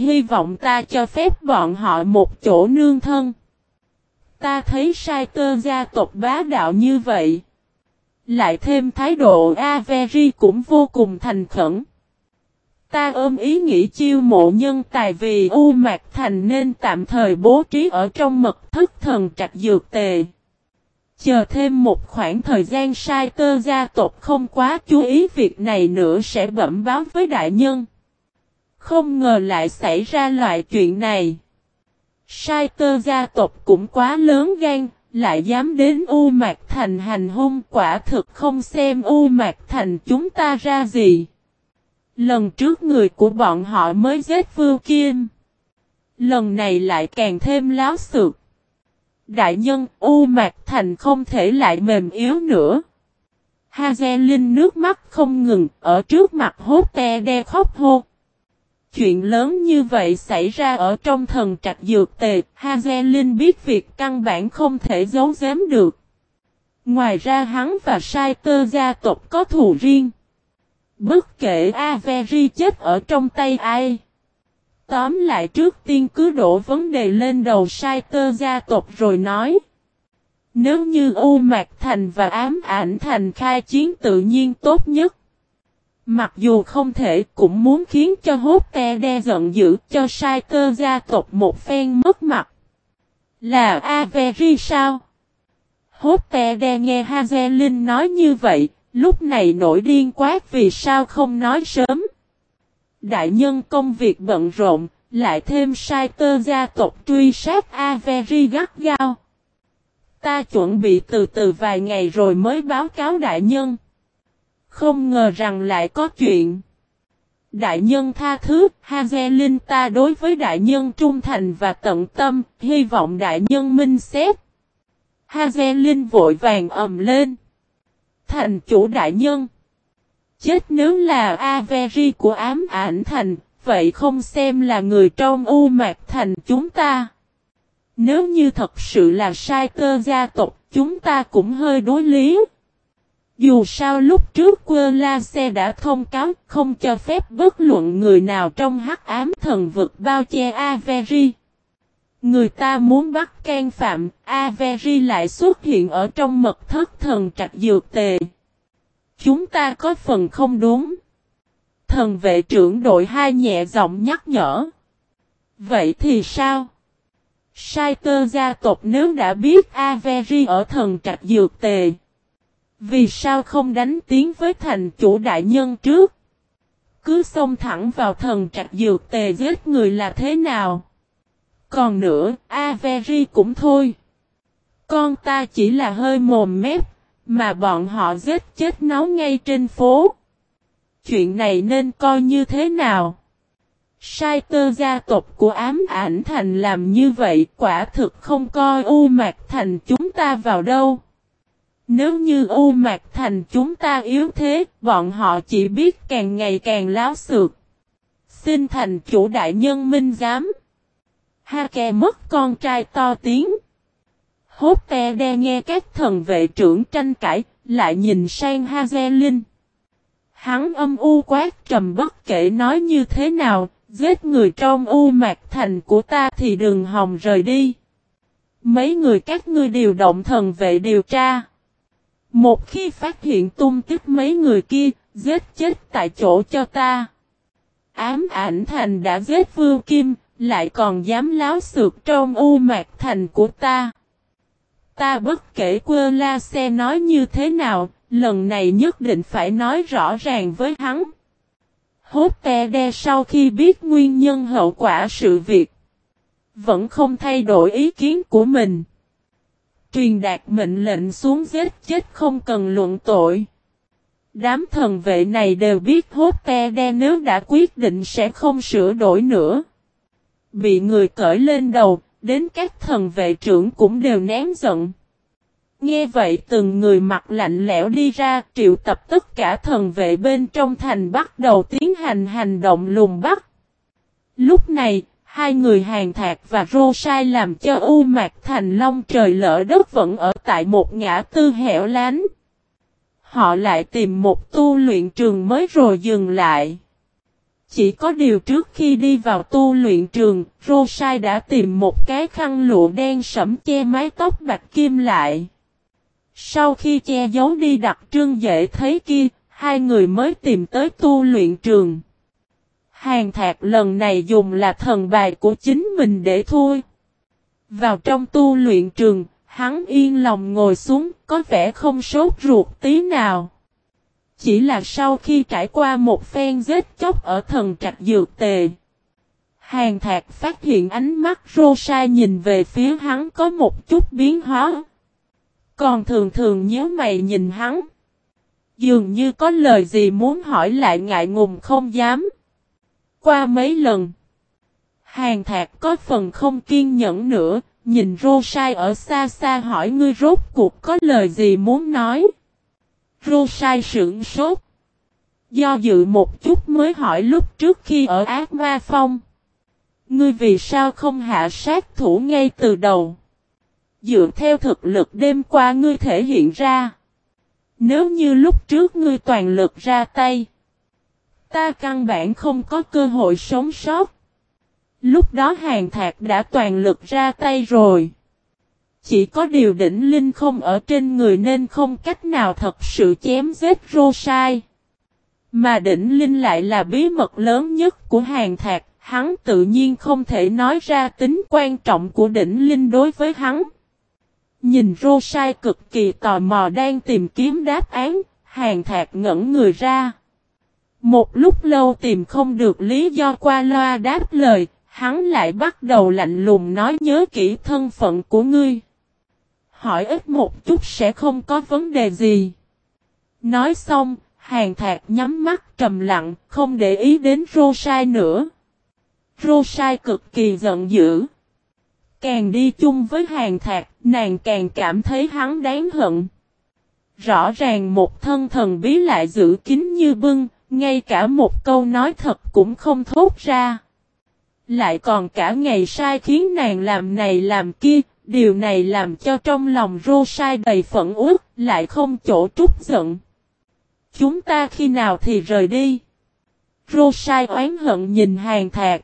hy vọng ta cho phép bọn họ một chỗ nương thân. Ta thấy sai tơ gia tộc bá đạo như vậy. Lại thêm thái độ Avery cũng vô cùng thành khẩn. Ta ôm ý nghĩ chiêu mộ nhân tài vì U Mạc Thành nên tạm thời bố trí ở trong mật thất thần trạch dược tề. Chờ thêm một khoảng thời gian sai tơ gia tộc không quá chú ý việc này nữa sẽ bẩm báo với đại nhân. Không ngờ lại xảy ra loại chuyện này. Sai tơ gia tộc cũng quá lớn gan, lại dám đến U Mạc Thành hành hung, quả thực không xem U Mạc Thành chúng ta ra gì. Lần trước người của bọn họ mới giết Vưu Kim. Lần này lại càng thêm láo xược. Đại nhân, U Mạc Thành không thể lại mềm yếu nữa. Hazelin nước mắt không ngừng, ở trước mặt hốt te đe khóc hô. Chuyện lớn như vậy xảy ra ở trong thần trạch dược tề, Hazelin biết việc căn bản không thể giấu giếm được. Ngoài ra hắn và sai tơ gia tộc có thù riêng. Bất kể Avery chết ở trong tay ai. Tóm lại trước tiên cứ đổ vấn đề lên đầu sai tơ gia tộc rồi nói. Nếu như U Mạc Thành và Ám Ảnh Thành khai chiến tự nhiên tốt nhất. Mặc dù không thể cũng muốn khiến cho hốt te đe giận dữ cho sai tơ gia tộc một phen mất mặt. Là Avery sao? Hốt te đe nghe Hazelin nói như vậy, lúc này nổi điên quát vì sao không nói sớm. Đại nhân công việc bận rộn, lại thêm sai tơ gia tộc truy sát Avery gắt gao. Ta chuẩn bị từ từ vài ngày rồi mới báo cáo đại nhân. Không ngờ rằng lại có chuyện. Đại nhân tha thứ, Hazelin ta đối với đại nhân trung thành và tận tâm, hy vọng đại nhân minh xét. Hazelin vội vàng ầm lên. Thành chủ đại nhân. Chết nếu là Avery của Ám Ảnh Thành, vậy không xem là người trong U Mạc Thành chúng ta. Nếu như thật sự là sai tơ gia tộc, chúng ta cũng hơi đối lý. Dù sao lúc trước Quơ La Xe đã thông cáo không cho phép bất luận người nào trong hắc ám thần vực bao che Avery. Người ta muốn bắt can phạm, Avery lại xuất hiện ở trong mật thất thần trạch dược tề. Chúng ta có phần không đúng. Thần vệ trưởng đội 2 nhẹ giọng nhắc nhở. Vậy thì sao? Sai tơ gia tộc nếu đã biết Avery ở thần trạch dược tề. Vì sao không đánh tiếng với thành chủ đại nhân trước? Cứ xông thẳng vào thần trạch dược tề giết người là thế nào? Còn nữa, Avery cũng thôi. Con ta chỉ là hơi mồm mép, mà bọn họ giết chết nó ngay trên phố. Chuyện này nên coi như thế nào? Sai tơ gia tộc của Ám Ảnh Thành làm như vậy quả thực không coi U Mạc Thành chúng ta vào đâu. Nếu như U Mạc Thành chúng ta yếu thế, bọn họ chỉ biết càng ngày càng láo xược. Xin thành chủ đại nhân minh giám. Hake mất con trai to tiếng. Hốt te đe nghe các thần vệ trưởng tranh cãi, lại nhìn sang Hazelin. Hắn âm u quát trầm bất kể nói như thế nào, giết người trong U Mạc Thành của ta thì đừng hòng rời đi. Mấy người các ngươi điều động thần vệ điều tra. Một khi phát hiện tung tích mấy người kia, giết chết tại chỗ cho ta. Ám Ảnh Thành đã giết Vưu Kim, lại còn dám láo xược trong U Mạc Thành của ta. Ta bất kể Quơ La Xe nói như thế nào, lần này nhất định phải nói rõ ràng với hắn. Hốt te đe sau khi biết nguyên nhân hậu quả sự việc, vẫn không thay đổi ý kiến của mình. Truyền đạt mệnh lệnh xuống giết chết không cần luận tội. Đám thần vệ này đều biết hốt te đe nếu đã quyết định sẽ không sửa đổi nữa. Bị người cởi lên đầu, đến các thần vệ trưởng cũng đều nén giận. Nghe vậy từng người mặt lạnh lẽo đi ra triệu tập tất cả thần vệ bên trong thành bắt đầu tiến hành hành động lùng bắt. Lúc này, hai người Hàn Thạc và Rô Sai làm cho U Mạc Thành long trời lỡ đất vẫn ở tại một ngã tư hẻo lánh. Họ lại tìm một tu luyện trường mới rồi dừng lại. Chỉ có điều trước khi đi vào tu luyện trường, Rosai đã tìm một cái khăn lụa đen sẫm che mái tóc bạch kim lại. Sau khi che giấu đi đặc trưng dễ thấy kia, hai người mới tìm tới tu luyện trường. Hàn Thạc lần này dùng là thần bài của chính mình để thui. Vào trong tu luyện trường, hắn yên lòng ngồi xuống, có vẻ không sốt ruột tí nào. Chỉ là sau khi trải qua một phen giết chóc ở thần trạch dược tề, Hàn Thạc phát hiện ánh mắt Rosai nhìn về phía hắn có một chút biến hóa. Còn thường thường nhíu mày nhìn hắn. Dường như có lời gì muốn hỏi lại ngại ngùng không dám. Qua mấy lần, Hàn Thạc có phần không kiên nhẫn nữa, nhìn Rosai ở xa xa hỏi ngươi rốt cuộc có lời gì muốn nói. Rosai sững sốt. Do dự một chút mới hỏi lúc trước khi ở Ác Ma Phong. Ngươi vì sao không hạ sát thủ ngay từ đầu? Dựa theo thực lực đêm qua ngươi thể hiện ra. Nếu như lúc trước ngươi toàn lực ra tay, ta căn bản không có cơ hội sống sót. Lúc đó Hàn Thạc đã toàn lực ra tay rồi. Chỉ có điều đỉnh linh không ở trên người nên không cách nào thật sự chém giết Rosai. Mà đỉnh linh lại là bí mật lớn nhất của Hàn Thạc, hắn tự nhiên không thể nói ra tính quan trọng của đỉnh linh đối với hắn. Nhìn Rosai cực kỳ tò mò đang tìm kiếm đáp án, Hàn Thạc ngẩn người ra. Một lúc lâu tìm không được lý do qua loa đáp lời, hắn lại bắt đầu lạnh lùng nói nhớ kỹ thân phận của ngươi. Hỏi ít một chút sẽ không có vấn đề gì. Nói xong, Hàn Thạc nhắm mắt trầm lặng, không để ý đến Rosai nữa. Rosai cực kỳ giận dữ. Càng đi chung với Hàn Thạc, nàng càng cảm thấy hắn đáng hận. Rõ ràng một thân thần bí lại giữ kín như bưng, ngay cả một câu nói thật cũng không thốt ra. Lại còn cả ngày sai khiến nàng làm này làm kia, điều này làm cho trong lòng Rosai đầy phẫn uất, lại không chỗ trút giận. Chúng ta khi nào thì rời đi? Rosai oán hận nhìn Hàn Thạc.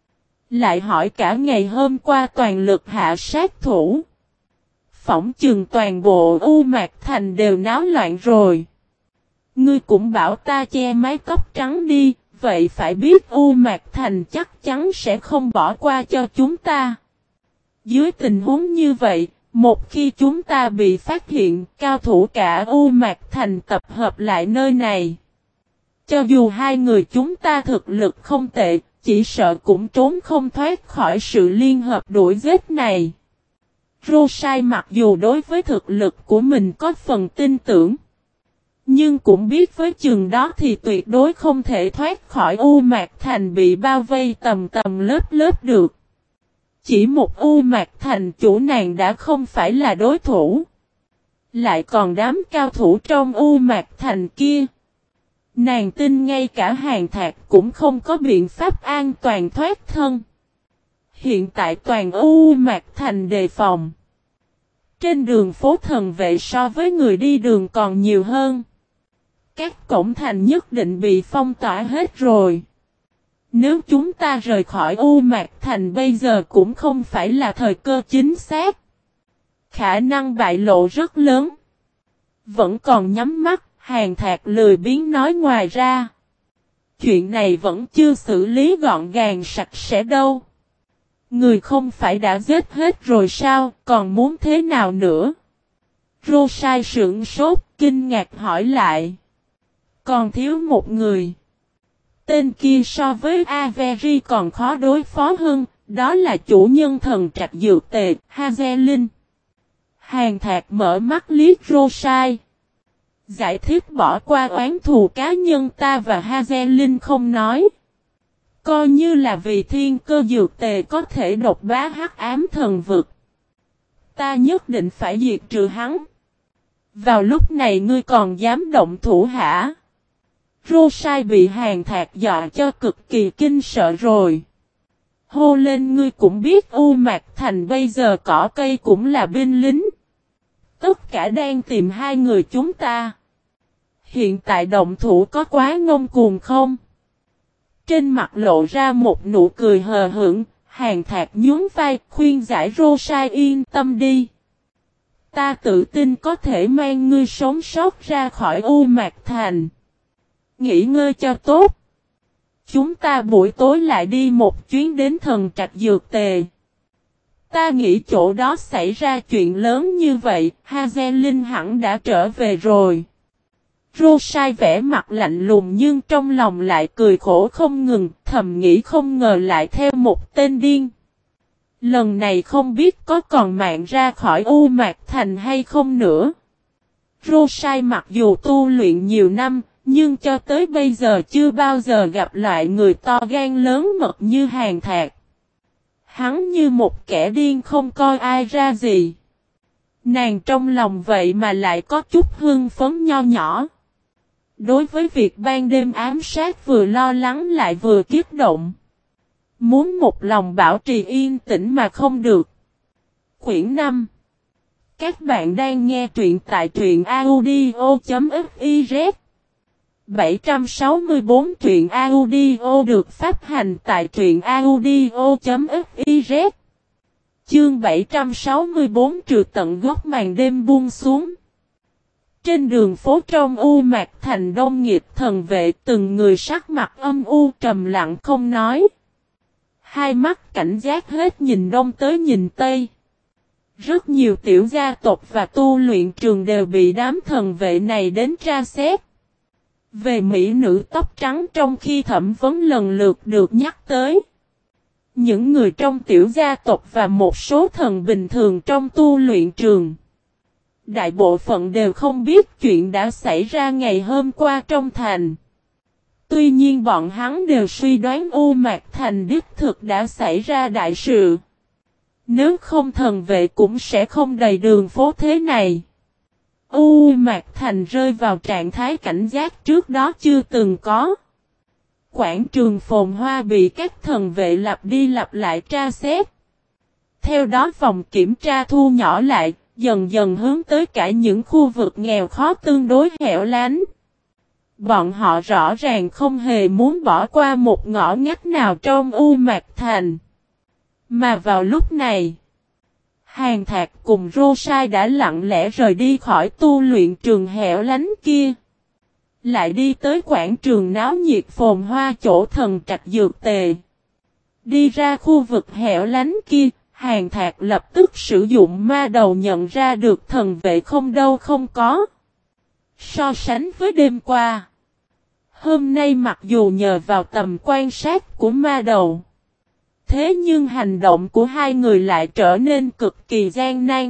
Lại hỏi cả ngày hôm qua toàn lực hạ sát thủ. Phỏng chừng toàn bộ U Mạc Thành đều náo loạn rồi. Ngươi cũng bảo ta che mái tóc trắng đi, vậy phải biết U Mạc Thành chắc chắn sẽ không bỏ qua cho chúng ta. Dưới tình huống như vậy, một khi chúng ta bị phát hiện, cao thủ cả U Mạc Thành tập hợp lại nơi này. Cho dù hai người chúng ta thực lực không tệ, chỉ sợ cũng trốn không thoát khỏi sự liên hợp đuổi giết này. Rosai mặc dù đối với thực lực của mình có phần tin tưởng, nhưng cũng biết với chừng đó thì tuyệt đối không thể thoát khỏi U Mạc Thành bị bao vây tầm tầm lớp lớp được. Chỉ một U Mạc Thành chủ nàng đã không phải là đối thủ. Lại còn đám cao thủ trong U Mạc Thành kia. Nàng tin ngay cả Hàn Thạc cũng không có biện pháp an toàn thoát thân. Hiện tại toàn U Mạc Thành đề phòng. Trên đường phố thần vệ so với người đi đường còn nhiều hơn. Các cổng thành nhất định bị phong tỏa hết rồi. Nếu chúng ta rời khỏi U Mạc Thành bây giờ cũng không phải là thời cơ chính xác. Khả năng bại lộ rất lớn. Vẫn còn nhắm mắt, Hàn Thạc lười biếng nói ngoài ra. Chuyện này vẫn chưa xử lý gọn gàng sạch sẽ đâu. Người không phải đã giết hết rồi sao, còn muốn thế nào nữa? Rosai sững sốt, kinh ngạc hỏi lại. Còn thiếu một người. Tên kia so với Avery còn khó đối phó hơn, đó là chủ nhân thần trạch dược tề, Hazelin. Hàn Thạc mở mắt liếc Rosai. Giải thích bỏ qua oán thù cá nhân ta và Hazelin không nói. Coi như là vì thiên cơ dược tề có thể độc bá hắc ám thần vực. Ta nhất định phải diệt trừ hắn. Vào lúc này ngươi còn dám động thủ hả? Rosai bị Hàn Thạc dọa cho cực kỳ kinh sợ rồi. Hô lên ngươi cũng biết U Mạc Thành bây giờ cỏ cây cũng là binh lính. Tất cả đang tìm hai người chúng ta. Hiện tại động thủ có quá ngông cuồng không? Trên mặt lộ ra một nụ cười hờ hững, Hàn Thạc nhún vai khuyên giải Rosai yên tâm đi. Ta tự tin có thể mang ngươi sống sót ra khỏi U Mạc Thành. Nghỉ ngơi cho tốt. Chúng ta buổi tối lại đi một chuyến đến thần trạch dược tề. Ta nghĩ chỗ đó xảy ra chuyện lớn như vậy, Hazelin hẳn đã trở về rồi. Rosai vẻ mặt lạnh lùng nhưng trong lòng lại cười khổ không ngừng, thầm nghĩ không ngờ lại theo một tên điên. Lần này không biết có còn mạng ra khỏi U Mạc Thành hay không nữa. Rosai mặc dù tu luyện nhiều năm, nhưng cho tới bây giờ chưa bao giờ gặp loại người to gan lớn mật như Hàn Thạc. Hắn như một kẻ điên không coi ai ra gì. Nàng trong lòng vậy mà lại có chút hưng phấn nho nhỏ. Đối với việc ban đêm ám sát vừa lo lắng lại vừa kích động. Muốn một lòng bảo trì yên tĩnh mà không được. Quyển 5. Các bạn đang nghe truyện tại truyện audio.fiz 764 truyện audio được phát hành tại truyện audio.fiz. Chương 764 trừ tận gốc màn đêm buông xuống. Trên đường phố trong U Mạc Thành đông nghịt thần vệ từng người sắc mặt âm u trầm lặng không nói. Hai mắt cảnh giác hết nhìn đông tới nhìn tây. Rất nhiều tiểu gia tộc và tu luyện trường đều bị đám thần vệ này đến tra xét. Về mỹ nữ tóc trắng trong khi thẩm vấn lần lượt được nhắc tới. Những người trong tiểu gia tộc và một số thần bình thường trong tu luyện trường. Đại bộ phận đều không biết chuyện đã xảy ra ngày hôm qua trong thành. Tuy nhiên bọn hắn đều suy đoán U Mạc Thành đích thực đã xảy ra đại sự. Nếu không thần vệ cũng sẽ không đầy đường phố thế này. U Mạc Thành rơi vào trạng thái cảnh giác trước đó chưa từng có. Quảng trường phồn hoa bị các thần vệ lặp đi lặp lại tra xét. Theo đó vòng kiểm tra thu nhỏ lại, dần dần hướng tới cả những khu vực nghèo khó tương đối hẻo lánh. Bọn họ rõ ràng không hề muốn bỏ qua một ngõ ngách nào trong U Mạc Thành. Mà vào lúc này, Hàn Thạc cùng Rosai đã lặng lẽ rời đi khỏi tu luyện trường hẻo lánh kia. Lại đi tới quảng trường náo nhiệt phồn hoa chỗ thần trạch dược tề. Đi ra khu vực hẻo lánh kia, Hàn Thạc lập tức sử dụng ma đầu nhận ra được thần vệ không đâu không có. So sánh với đêm qua, hôm nay mặc dù nhờ vào tầm quan sát của ma đầu, thế nhưng hành động của hai người lại trở nên cực kỳ gian nan.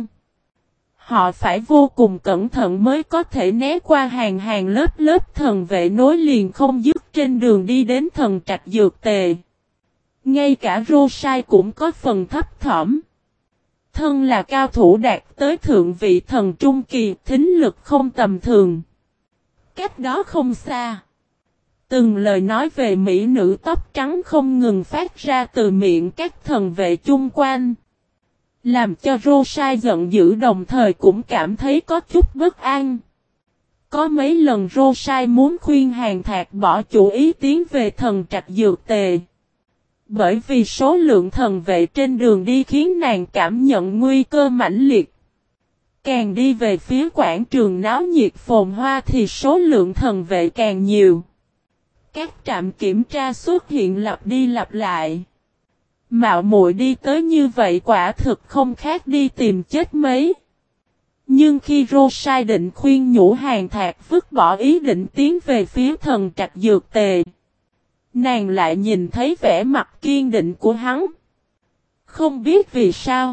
Họ phải vô cùng cẩn thận mới có thể né qua hàng hàng lớp lớp thần vệ nối liền không dứt trên đường đi đến thần trạch dược tề. Ngay cả Rosai cũng có phần thấp thỏm. Thân là cao thủ đạt tới thượng vị thần trung kỳ, thính lực không tầm thường. Cách đó không xa. Từng lời nói về mỹ nữ tóc trắng không ngừng phát ra từ miệng các thần vệ chung quanh. Làm cho Rosai giận dữ đồng thời cũng cảm thấy có chút bất an. Có mấy lần Rosai muốn khuyên Hàn Thạc bỏ chủ ý tiến về thần trạch dược tề. Bởi vì số lượng thần vệ trên đường đi khiến nàng cảm nhận nguy cơ mãnh liệt. Càng đi về phía quảng trường náo nhiệt phồn hoa thì số lượng thần vệ càng nhiều. Các trạm kiểm tra xuất hiện lặp đi lặp lại. Mạo muội đi tới như vậy quả thực không khác đi tìm chết mấy. Nhưng khi Rosai định khuyên nhủ Hàn Thạc vứt bỏ ý định tiến về phía thần trạch dược tề, nàng lại nhìn thấy vẻ mặt kiên định của hắn. Không biết vì sao,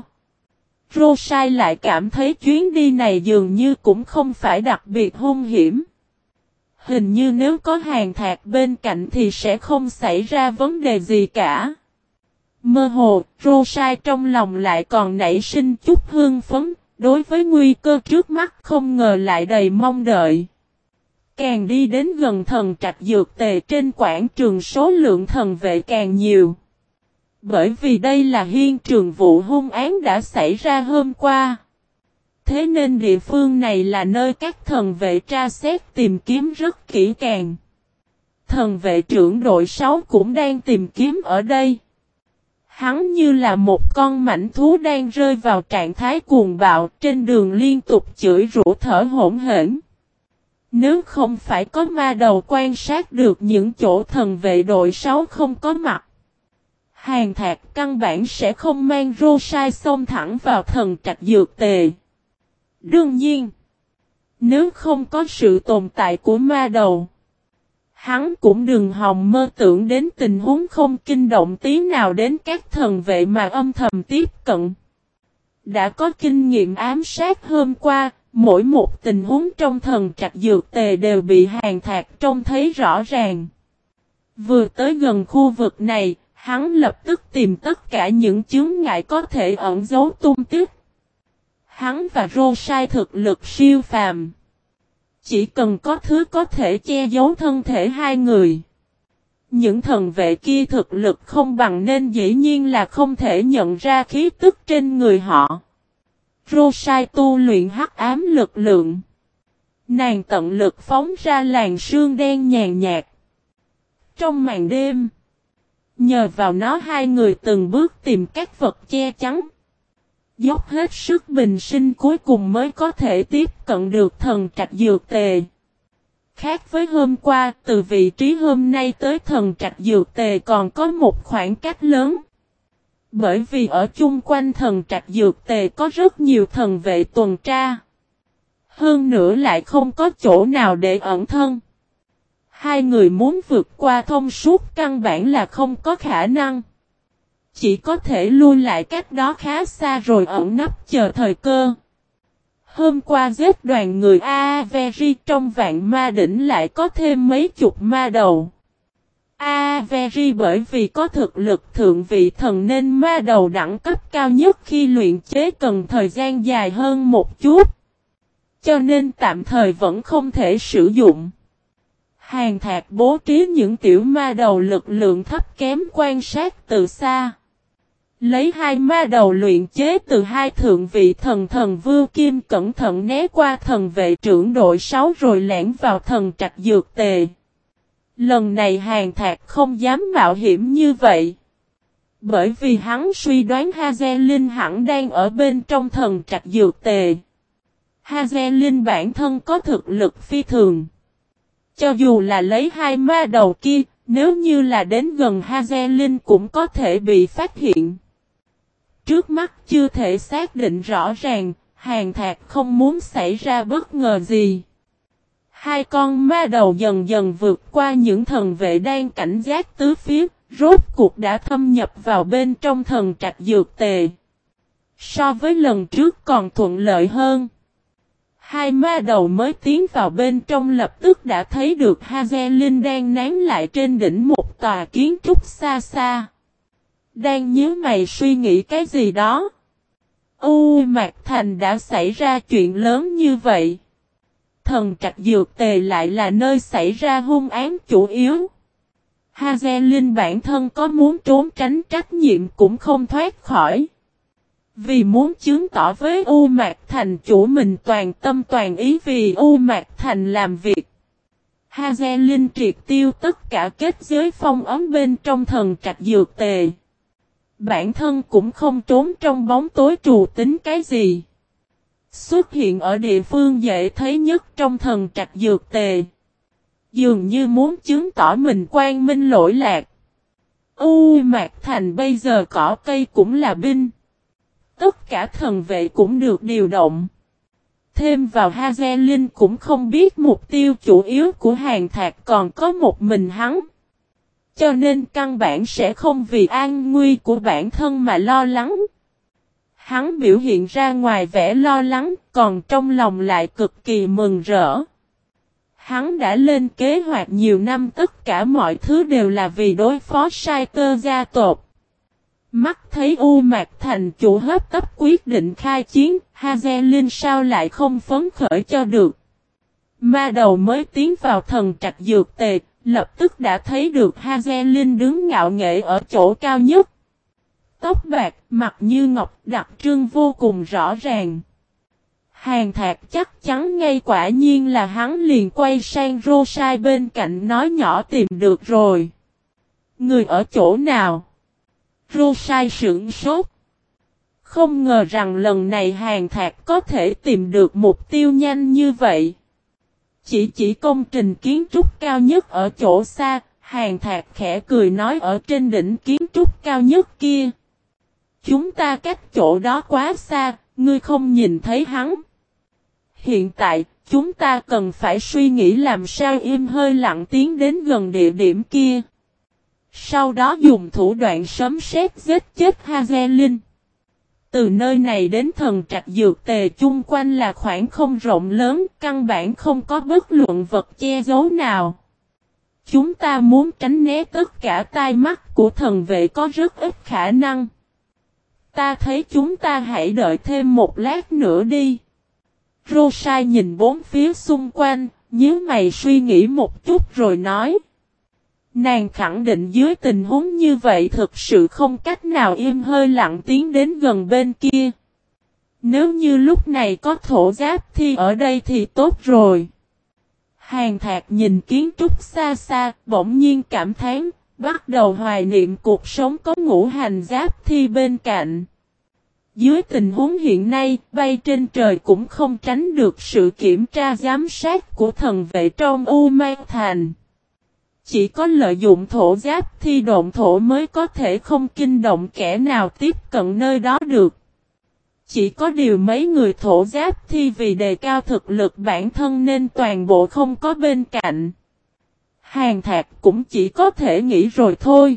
Rosai lại cảm thấy chuyến đi này dường như cũng không phải đặc biệt hung hiểm. Hình như nếu có Hàn Thạc bên cạnh thì sẽ không xảy ra vấn đề gì cả. Mơ hồ, Rosai trong lòng lại còn nảy sinh chút hưng phấn, đối với nguy cơ trước mắt không ngờ lại đầy mong đợi. Càng đi đến gần thần trạch dược tề trên quảng trường số lượng thần vệ càng nhiều. Bởi vì đây là hiện trường vụ hung án đã xảy ra hôm qua. Thế nên địa phương này là nơi các thần vệ tra xét tìm kiếm rất kỹ càng. Thần vệ trưởng đội 6 cũng đang tìm kiếm ở đây. Hắn như là một con mãnh thú đang rơi vào trạng thái cuồng bạo, trên đường liên tục chửi rủa thở hổn hển. Nếu không phải có ma đầu quan sát được những chỗ thần vệ đội 6 không có mặt, Hàn Thạc căn bản sẽ không mang rô sai xông thẳng vào thần trạch dược tề. Đương nhiên, nếu không có sự tồn tại của ma đầu, hắn cũng đừng hòng mơ tưởng đến tình huống không kinh động tí nào đến các thần vệ mà âm thầm tiếp cận. Đã có kinh nghiệm ám sát hôm qua, mỗi một tình huống trong thần trạch dược tề đều bị Hàn Thạc trông thấy rõ ràng. Vừa tới gần khu vực này, hắn lập tức tìm tất cả những chướng ngại có thể ẩn giấu tung tích. Hắn và Rô Sai thực lực siêu phàm. Chỉ cần có thứ có thể che giấu thân thể hai người. Những thần vệ kia thực lực không bằng nên dĩ nhiên là không thể nhận ra khí tức trên người họ. Rô Sai tu luyện hắc ám lực lượng. Nàng tận lực phóng ra làn sương đen nhàn nhạt. Trong màn đêm, nhờ vào nó hai người từng bước tìm các vật che chắn. Dốc hết sức bình sinh cuối cùng mới có thể tiếp cận được thần trạch dược tề. Khác với hôm qua, từ vị trí hôm nay tới thần trạch dược tề còn có một khoảng cách lớn. Bởi vì ở chung quanh thần trạch dược tề có rất nhiều thần vệ tuần tra. Hơn nữa lại không có chỗ nào để ẩn thân. Hai người muốn vượt qua thông suốt căn bản là không có khả năng. Chỉ có thể lui lại cách đó khá xa rồi ẩn nấp chờ thời cơ. Hôm qua giết đoàn người Averi trong vạn ma đỉnh lại có thêm mấy chục ma đầu. Averi bởi vì có thực lực thượng vị thần nên ma đầu đẳng cấp cao nhất khi luyện chế cần thời gian dài hơn một chút. Cho nên tạm thời vẫn không thể sử dụng. Hàn Thạc bố trí những tiểu ma đầu lực lượng thấp kém quan sát từ xa. Lấy hai ma đầu luyện chế từ hai thượng vị thần thần vưu kim cẩn thận né qua thần vệ trưởng đội 6 rồi lẻn vào thần trạch dược tề. Lần này Hàn Thạc không dám mạo hiểm như vậy. Bởi vì hắn suy đoán Hazelin hẳn đang ở bên trong thần trạch dược tề. Hazelin bản thân có thực lực phi thường. Cho dù là lấy hai ma đầu kia, nếu như là đến gần Hazelin cũng có thể bị phát hiện. Trước mắt chưa thể xác định rõ ràng, Hàn Thạc không muốn xảy ra bất ngờ gì. Hai con ma đầu dần dần vượt qua những thần vệ đang cảnh giác tứ phía, rốt cuộc đã thâm nhập vào bên trong thần trạch dược tề. So với lần trước còn thuận lợi hơn. Hai ma đầu mới tiến vào bên trong lập tức đã thấy được Hazelin đang nán lại trên đỉnh một tòa kiến trúc xa xa. Đang nhíu mày suy nghĩ cái gì đó. Mạc Thành đã xảy ra chuyện lớn như vậy. Thần trạch dược tề lại là nơi xảy ra hung án chủ yếu. Hazelin bản thân có muốn trốn tránh trách nhiệm cũng không thoát khỏi. Vì muốn chứng tỏ với Mạc Thành chủ mình toàn tâm toàn ý vì Mạc Thành làm việc. Hazelin triệt tiêu tất cả kết giới phong ấn bên trong thần trạch dược tề. Bản thân cũng không trốn trong bóng tối trù tính cái gì. Xuất hiện ở địa phương dễ thấy nhất trong thần trạch dược tề. Dường như muốn chứng tỏ mình quang minh lỗi lạc. Mạc Thành bây giờ cỏ cây cũng là binh. Tất cả thần vệ cũng được điều động. Thêm vào Hazelin cũng không biết mục tiêu chủ yếu của Hàn Thạc còn có một mình hắn. Cho nên căn bản sẽ không vì an nguy của bản thân mà lo lắng. Hắn biểu hiện ra ngoài vẻ lo lắng, còn trong lòng lại cực kỳ mừng rỡ. Hắn đã lên kế hoạch nhiều năm, tất cả mọi thứ đều là vì đối phó sai tơ gia tộc. Mắt thấy Mạc Thành chủ hấp tấp quyết định khai chiến, Hazelin sao lại không phấn khởi cho được. Ma đầu mới tiến vào thần trạch dược tề, lập tức đã thấy được Hazelin đứng ngạo nghễ ở chỗ cao nhất. Tóc bạc, mặt như ngọc, đặc trưng vô cùng rõ ràng. Hàng Thạc chắc chắn ngay quả nhiên là hắn liền quay sang Rosai bên cạnh nói nhỏ tìm được rồi. Người ở chỗ nào? Rosai sửng sốt. Không ngờ rằng lần này Hàng Thạc có thể tìm được mục tiêu nhanh như vậy. Chỉ công trình kiến trúc cao nhất ở chỗ xa, Hàng Thạc khẽ cười nói ở trên đỉnh kiến trúc cao nhất kia. Chúng ta cách chỗ đó quá xa, ngươi không nhìn thấy hắn. Hiện tại, chúng ta cần phải suy nghĩ làm sao im hơi lặng tiến đến gần địa điểm kia. Sau đó dùng thủ đoạn sấm sét giết chết Hazelin. Từ nơi này đến thần trạch dược tề chung quanh là khoảng không rộng lớn, căn bản không có bất luận vật che giấu nào. Chúng ta muốn tránh né tất cả tai mắt của thần vệ có rất ít khả năng. Ta thấy chúng ta hãy đợi thêm một lát nữa đi. Rosai nhìn bốn phía xung quanh, nhíu mày suy nghĩ một chút rồi nói. Nàng khẳng định dưới tình huống như vậy thực sự không cách nào im hơi lặng tiến đến gần bên kia. Nếu như lúc này có thổ giáp thi ở đây thì tốt rồi. Hàng Thạc nhìn kiến trúc xa xa, bỗng nhiên cảm thán, bắt đầu hoài niệm cuộc sống có ngũ hành giáp thi bên cạnh. Dưới tình huống hiện nay, bay trên trời cũng không tránh được sự kiểm tra giám sát của thần vệ trong U Mang Thành. Chỉ có lợi dụng thổ giáp thi độn thổ mới có thể không kinh động kẻ nào tiếp cận nơi đó được. Chỉ có điều mấy người thổ giáp thi vì đề cao thực lực bản thân nên toàn bộ không có bên cạnh. Hàng Thạc cũng chỉ có thể nghĩ rồi thôi.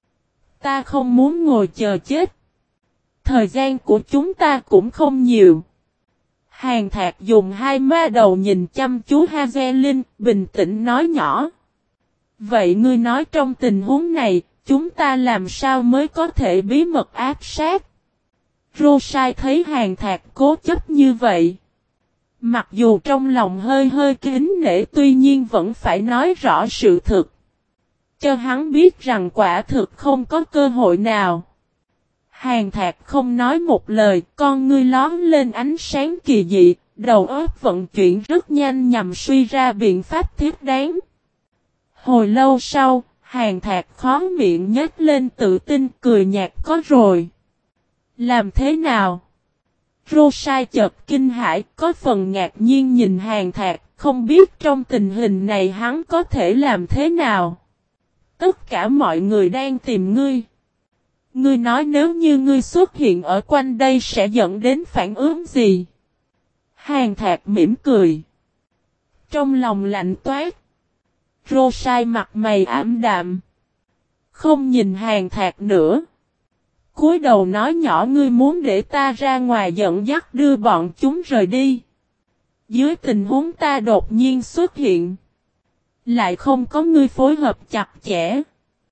Ta không muốn ngồi chờ chết. Thời gian của chúng ta cũng không nhiều. Hàng Thạc dùng hai ma đầu nhìn chăm chú Hazelin, bình tĩnh nói nhỏ. Vậy ngươi nói trong tình huống này, chúng ta làm sao mới có thể bí mật áp sát? Rosai thấy Hàng Thạc cố chấp như vậy. Mặc dù trong lòng hơi kính nể tuy nhiên vẫn phải nói rõ sự thực. Cho hắn biết rằng quả thực không có cơ hội nào. Hàng Thạc không nói một lời, con ngươi lóm lên ánh sáng kỳ dị, đầu óc vận chuyển rất nhanh nhằm suy ra biện pháp thiết đáng. Hồi lâu sau, Hàng Thạc khó miệng nhếch lên tự tin cười nhạt có rồi. Làm thế nào? Rosai chợt kinh hãi, có phần ngạc nhiên nhìn Hàng Thạc, không biết trong tình hình này hắn có thể làm thế nào. Tất cả mọi người đang tìm ngươi. Ngươi nói nếu như ngươi xuất hiện ở quanh đây sẽ dẫn đến phản ứng gì? Hàng Thạc mỉm cười. Trong lòng lạnh toát. Rosai mặt mày ảm đạm. Không nhìn Hàng Thạc nữa. Cúi đầu nói nhỏ ngươi muốn để ta ra ngoài dẫn dắt đưa bọn chúng rời đi. Dưới tình huống ta đột nhiên xuất hiện. Lại không có ngươi phối hợp chặt chẽ.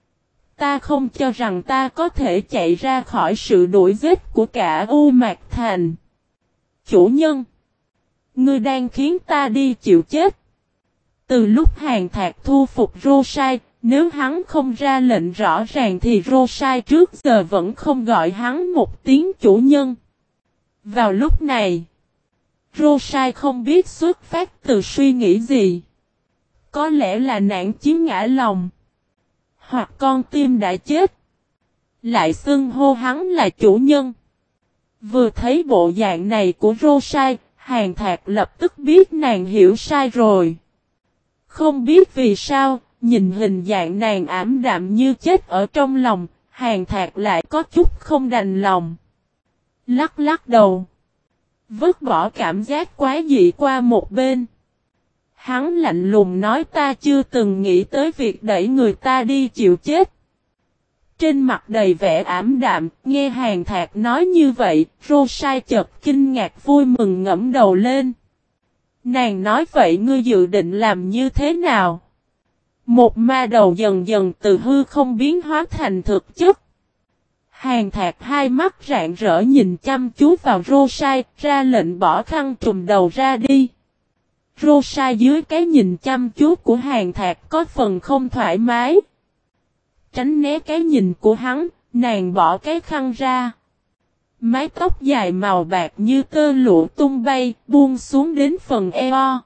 Ta không cho rằng ta có thể chạy ra khỏi sự đuổi giết của cả U Mạc Thành. Chủ nhân. Ngươi đang khiến ta đi chịu chết. Từ lúc Hàng Thạc thu phục Rosai, nếu hắn không ra lệnh rõ ràng thì Rosai trước giờ vẫn không gọi hắn một tiếng chủ nhân. Vào lúc này, Rosai không biết xuất phát từ suy nghĩ gì. Có lẽ là nản chí ngã lòng. Hoặc con tim đã chết. Lại xưng hô hắn là chủ nhân. Vừa thấy bộ dạng này của Rosai, Hàng Thạc lập tức biết nàng hiểu sai rồi. Không biết vì sao, nhìn hình dạng nàng ảm đạm như chết ở trong lòng, Hàng Thạc lại có chút không đành lòng. Lắc lắc đầu. Vứt bỏ cảm giác quá dị qua một bên. Hắn lạnh lùng nói ta chưa từng nghĩ tới việc đẩy người ta đi chịu chết. Trên mặt đầy vẻ ảm đạm, nghe Hàng Thạc nói như vậy, Rosai chợt kinh ngạc vui mừng ngẫm đầu lên. Nàng nói vậy ngươi dự định làm như thế nào? Một ma đầu dần dần từ hư không biến hóa thành thực chất. Hàng Thạc hai mắt rạng rỡ nhìn chăm chú vào Rosai, ra lệnh bỏ khăn trùm đầu ra đi. Rosai dưới cái nhìn chăm chú của Hàng Thạc có phần không thoải mái. Tránh né cái nhìn của hắn, nàng bỏ cái khăn ra. Mái tóc dài màu bạc như tơ lụa tung bay, buông xuống đến phần eo.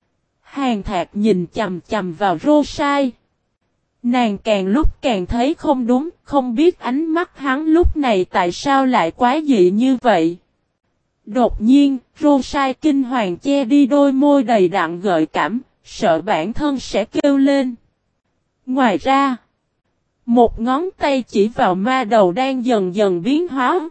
Hàn Thạc nhìn chằm chằm vào Rosai. Nàng càng lúc càng thấy không đúng, không biết ánh mắt hắn lúc này tại sao lại quá dị như vậy. Đột nhiên, Rosai kinh hoàng che đi đôi môi đầy đặn gợi cảm, sợ bản thân sẽ kêu lên. Ngoài ra, một ngón tay chỉ vào ma đầu đang dần dần biến hóa.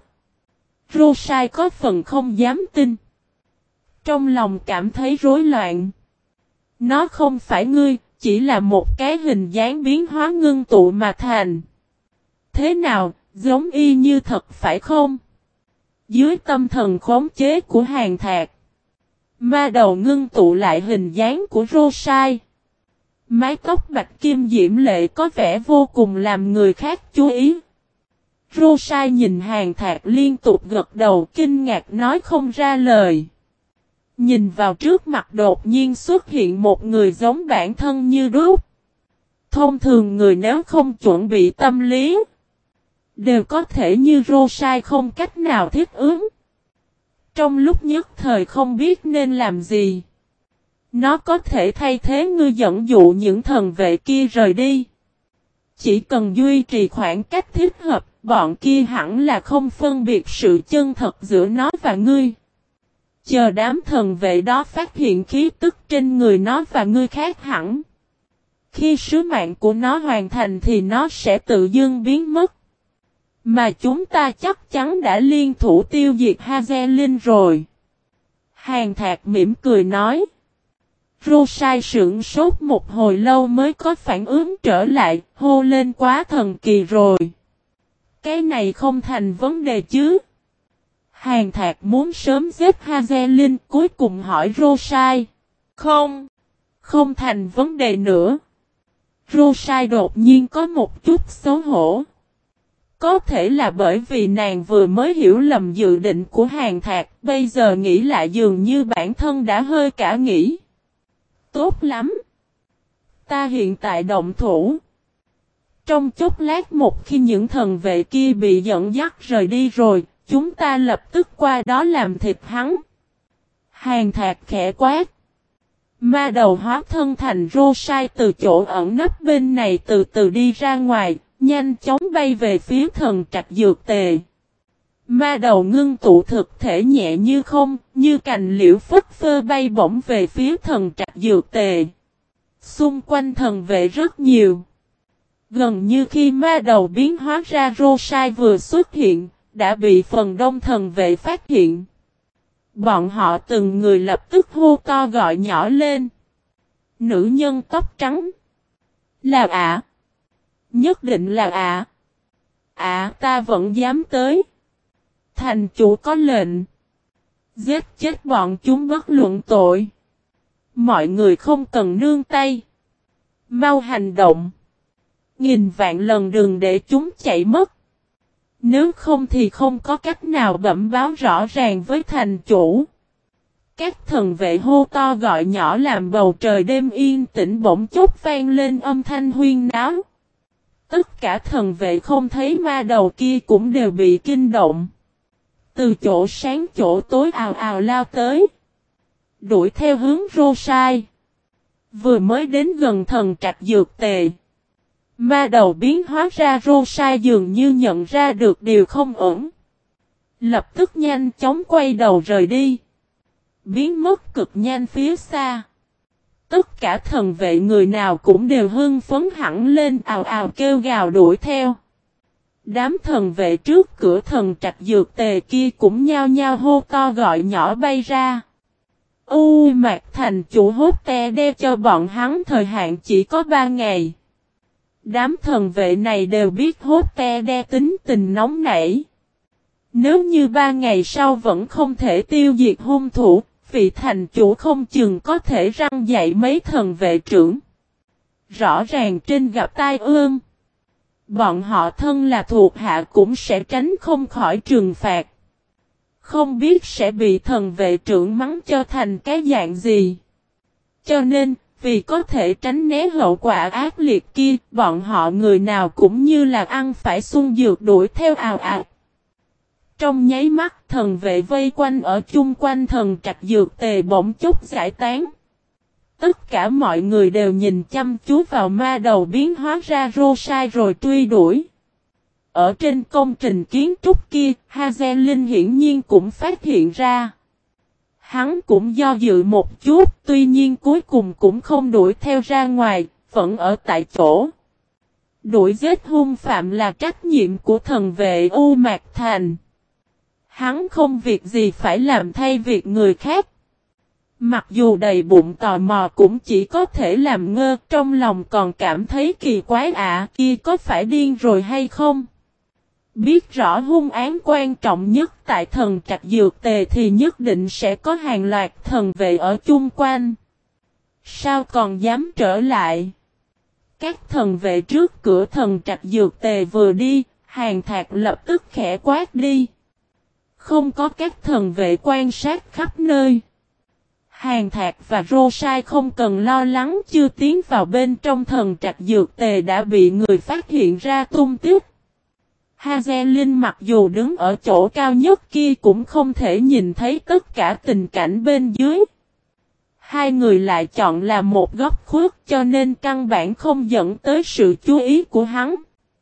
Rosai có phần không dám tin. Trong lòng cảm thấy rối loạn. Nó không phải ngươi, chỉ là một cái hình dáng biến hóa ngưng tụ mà thành. Thế nào, giống y như thật phải không? Dưới tâm thần khống chế của Hàn Thạc, ma đầu ngưng tụ lại hình dáng của Rosai. Mái tóc bạch kim diễm lệ có vẻ vô cùng làm người khác chú ý. Rosai nhìn Hàn Thạc liên tục gật đầu kinh ngạc nói không ra lời. Nhìn vào trước mặt đột nhiên xuất hiện một người giống bản thân như đúc. Thông thường người nếu không chuẩn bị tâm lý, đều có thể như Rosai không cách nào thích ứng. Trong lúc nhất thời không biết nên làm gì. Nó có thể thay thế ngươi dẫn dụ những thần vệ kia rời đi. Chỉ cần duy trì khoảng cách thích hợp, bọn kia hẳn là không phân biệt sự chân thật giữa nó và ngươi. Chờ đám thần vệ đó phát hiện khí tức trên người nó và ngươi khác hẳn. Khi sứ mạng của nó hoàn thành thì nó sẽ tự dưng biến mất. Mà chúng ta chắc chắn đã liên thủ tiêu diệt Hazelin rồi. Hàn Thạc mỉm cười nói. Rosai sững sốt một hồi lâu mới có phản ứng trở lại, hô lên quá thần kỳ rồi. Cái này không thành vấn đề chứ. Hàn Thạc muốn sớm giết Hazelin cuối cùng hỏi Rosai. Không thành vấn đề nữa. Rosai đột nhiên có một chút xấu hổ. Có thể là bởi vì nàng vừa mới hiểu lầm dự định của Hàn Thạc, bây giờ nghĩ lại dường như bản thân đã hơi cả nghĩ. Tốt lắm. Ta hiện tại động thủ. Trong chốc lát một khi những thần vệ kia bị dẫn dắt rời đi rồi, chúng ta lập tức qua đó làm thịt hắn. Hàn Thạc khẽ quát. Ma đầu hóa thân thành Rosai từ chỗ ẩn nấp bên này từ từ đi ra ngoài, nhanh chóng bay về phía thần trạch dược tề. Ma đầu ngưng tụ thực thể nhẹ như không, như cành liễu phất phơ bay bổng về phía thần trạch dược tề. Xung quanh thần vệ rất nhiều. Gần như khi ma đầu biến hóa ra Rosai vừa xuất hiện, đã bị phần đông thần vệ phát hiện. Bọn họ từng người lập tức hô to gọi nhỏ lên. Nữ nhân tóc trắng. Là ạ. Nhất định là ạ. Ta vẫn dám tới. Thành chủ có lệnh. Giết chết bọn chúng bất luận tội. Mọi người không cần nương tay. Mau hành động. Nghìn vạn lần đừng để chúng chạy mất. Nếu không thì không có cách nào bẩm báo rõ ràng với thành chủ. Các thần vệ hô to gọi nhỏ làm bầu trời đêm yên tĩnh bỗng chốc vang lên âm thanh huyên náo. Tất cả thần vệ không thấy ma đầu kia cũng đều bị kinh động. Từ chỗ sáng chỗ tối ào ào lao tới. Đuổi theo hướng Rosai. Vừa mới đến gần thần trạch dược tề. Ma đầu biến hóa ra Rosai dường như nhận ra được điều không ổn. Lập tức nhanh chóng quay đầu rời đi. Biến mất cực nhanh phía xa. Tất cả thần vệ người nào cũng đều hưng phấn hẳn lên ào ào kêu gào đuổi theo. Đám thần vệ trước cửa thần trạch dược tề kia cũng nhao nhao hô to gọi nhỏ bay ra. Mạc thành chủ hốt te đeo cho bọn hắn thời hạn chỉ có 3 ngày. Đám thần vệ này đều biết hốt te đe tính tình nóng nảy. Nếu như 3 ngày sau vẫn không thể tiêu diệt hung thủ, vị thành chủ không chừng có thể răng dạy mấy thần vệ trưởng. Rõ ràng trên gặp tai ương. Bọn họ thân là thuộc hạ cũng sẽ tránh không khỏi trừng phạt. Không biết sẽ bị thần vệ trưởng mắng cho thành cái dạng gì. Cho nên, vì có thể tránh né hậu quả ác liệt kia, bọn họ người nào cũng như là ăn phải xuân dược đuổi theo ào ạt. Trong nháy mắt thần vệ vây quanh ở chung quanh thần trạch dược tề bỗng chốc giải tán. Tất cả mọi người đều nhìn chăm chú vào ma đầu biến hóa ra Rosai rồi truy đuổi. Ở trên công trình kiến trúc kia, Hazelin hiển nhiên cũng phát hiện ra. Hắn cũng do dự một chút, tuy nhiên cuối cùng cũng không đuổi theo ra ngoài, vẫn ở tại chỗ. Đuổi giết hung phạm là trách nhiệm của thần vệ U Mạc Thành. Hắn không việc gì phải làm thay việc người khác. Mặc dù đầy bụng tò mò cũng chỉ có thể làm ngơ, trong lòng còn cảm thấy kỳ quái kia có phải điên rồi hay không? Biết rõ hung án quan trọng nhất tại thần trạch dược tề thì nhất định sẽ có hàng loạt thần vệ ở chung quanh. Sao còn dám trở lại? Các thần vệ trước cửa thần trạch dược tề vừa đi, Hàng Thạc lập tức khẽ quát đi. Không có các thần vệ quan sát khắp nơi. Hàng Thạc và Rosai không cần lo lắng chưa tiến vào bên trong thần trạch dược tề đã bị người phát hiện ra tung tích. Hazelin mặc dù đứng ở chỗ cao nhất kia cũng không thể nhìn thấy tất cả tình cảnh bên dưới. Hai người lại chọn là một góc khuất cho nên căn bản không dẫn tới sự chú ý của hắn.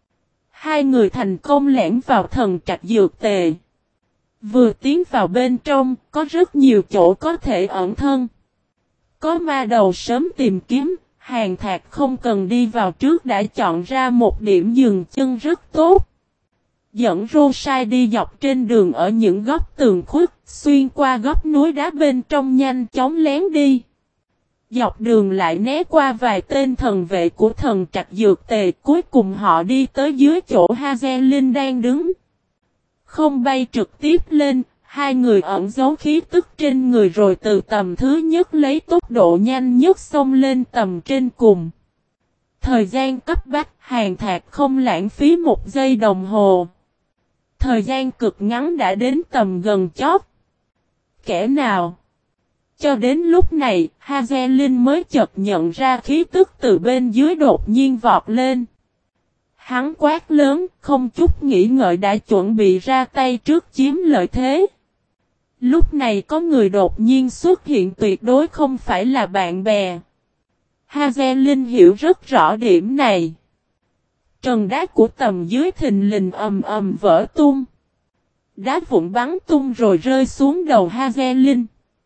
Hai người thành công lẻn vào thần trạch dược tề. Vừa tiến vào bên trong, có rất nhiều chỗ có thể ẩn thân. Có ma đầu sớm tìm kiếm, Hàng Thạc không cần đi vào trước đã chọn ra một điểm dừng chân rất tốt. Dẫn Rosai đi dọc trên đường ở những góc tường khuất, xuyên qua góc núi đá bên trong nhanh chóng lén đi. Dọc đường lại né qua vài tên thần vệ của thần trạch dược tề, cuối cùng họ đi tới dưới chỗ Hazelin đang đứng. Không bay trực tiếp lên, hai người ẩn giấu khí tức trên người rồi từ tầm thứ nhất lấy tốc độ nhanh nhất xông lên tầm trên cùng. Thời gian cấp bách, Hàng Thạc không lãng phí một giây đồng hồ. Thời gian cực ngắn đã đến tầm gần chót. Kẻ nào? Cho đến lúc này, Hazelin mới chợt nhận ra khí tức từ bên dưới đột nhiên vọt lên. Hắn quát lớn, không chút nghĩ ngợi đã chuẩn bị ra tay trước chiếm lợi thế. Lúc này có người đột nhiên xuất hiện tuyệt đối không phải là bạn bè. Hazelin hiểu rất rõ điểm này. Trần đá của tầm dưới thình lình ầm ầm vỡ tung. Đá vụn bắn tung rồi rơi xuống đầu Hazelin.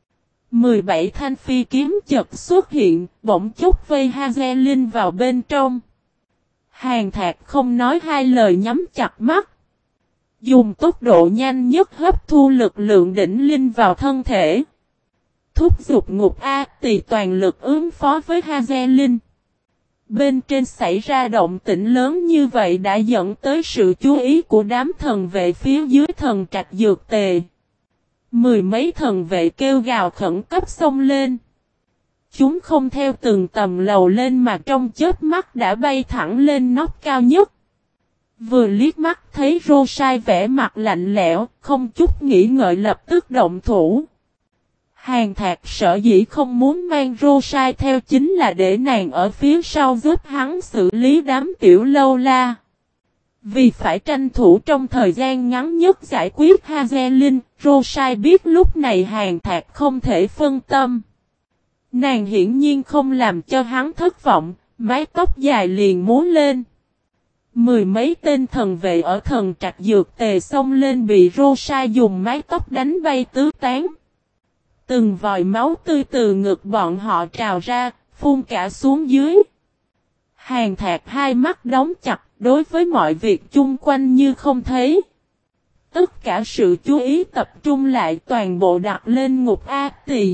17 thanh phi kiếm chợt xuất hiện, bỗng chốc vây Hazelin vào bên trong. Hàng Thạc không nói hai lời nhắm chặt mắt. Dùng tốc độ nhanh nhất hấp thu lực lượng đỉnh linh vào thân thể. Thúc giục ngục tỳ toàn lực ứng phó với Hazelin. Bên trên xảy ra động tĩnh lớn như vậy đã dẫn tới sự chú ý của đám thần vệ phía dưới thần trạch dược tề. Mười mấy thần vệ kêu gào khẩn cấp xông lên. Chúng không theo từng tầm lầu lên mà trong chớp mắt đã bay thẳng lên nóc cao nhất. Vừa liếc mắt thấy Rosai vẻ mặt lạnh lẽo, không chút nghĩ ngợi lập tức động thủ. Hàng Thạc sở dĩ không muốn mang Rosai theo chính là để nàng ở phía sau giúp hắn xử lý đám tiểu lâu la. Vì phải tranh thủ trong thời gian ngắn nhất giải quyết Hazelin, Rosai biết lúc này Hàng Thạc không thể phân tâm. Nàng hiển nhiên không làm cho hắn thất vọng, mái tóc dài liền múa lên. Mười mấy tên thần vệ ở thần trạch dược tề xông lên bị Rosai dùng mái tóc đánh bay tứ tán. Từng vòi máu tươi từ ngực bọn họ trào ra, phun cả xuống dưới. Hàng Thạc hai mắt đóng chặt, đối với mọi việc chung quanh như không thấy. Tất cả sự chú ý tập trung lại toàn bộ đặt lên ngục tỳ.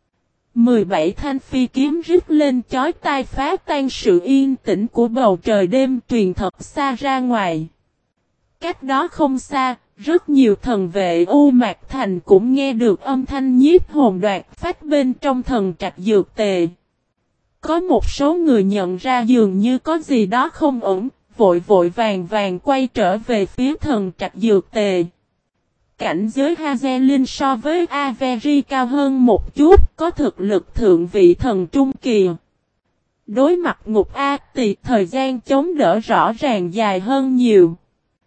17 thanh phi kiếm rít lên chói tai phá tan sự yên tĩnh của bầu trời đêm truyền thật xa ra ngoài. Cách đó không xa, rất nhiều thần vệ U Mạc Thành cũng nghe được âm thanh nhiếp hồn đoạt phách bên trong thần trạch dược tề. Có một số người nhận ra dường như có gì đó không ổn, vội vội vàng vàng quay trở về phía thần trạch dược tề. Cảnh giới Hazelin so với Avery cao hơn một chút, có thực lực thượng vị thần trung kỳ. Đối mặt ngục tỳ thời gian chống đỡ rõ ràng dài hơn nhiều.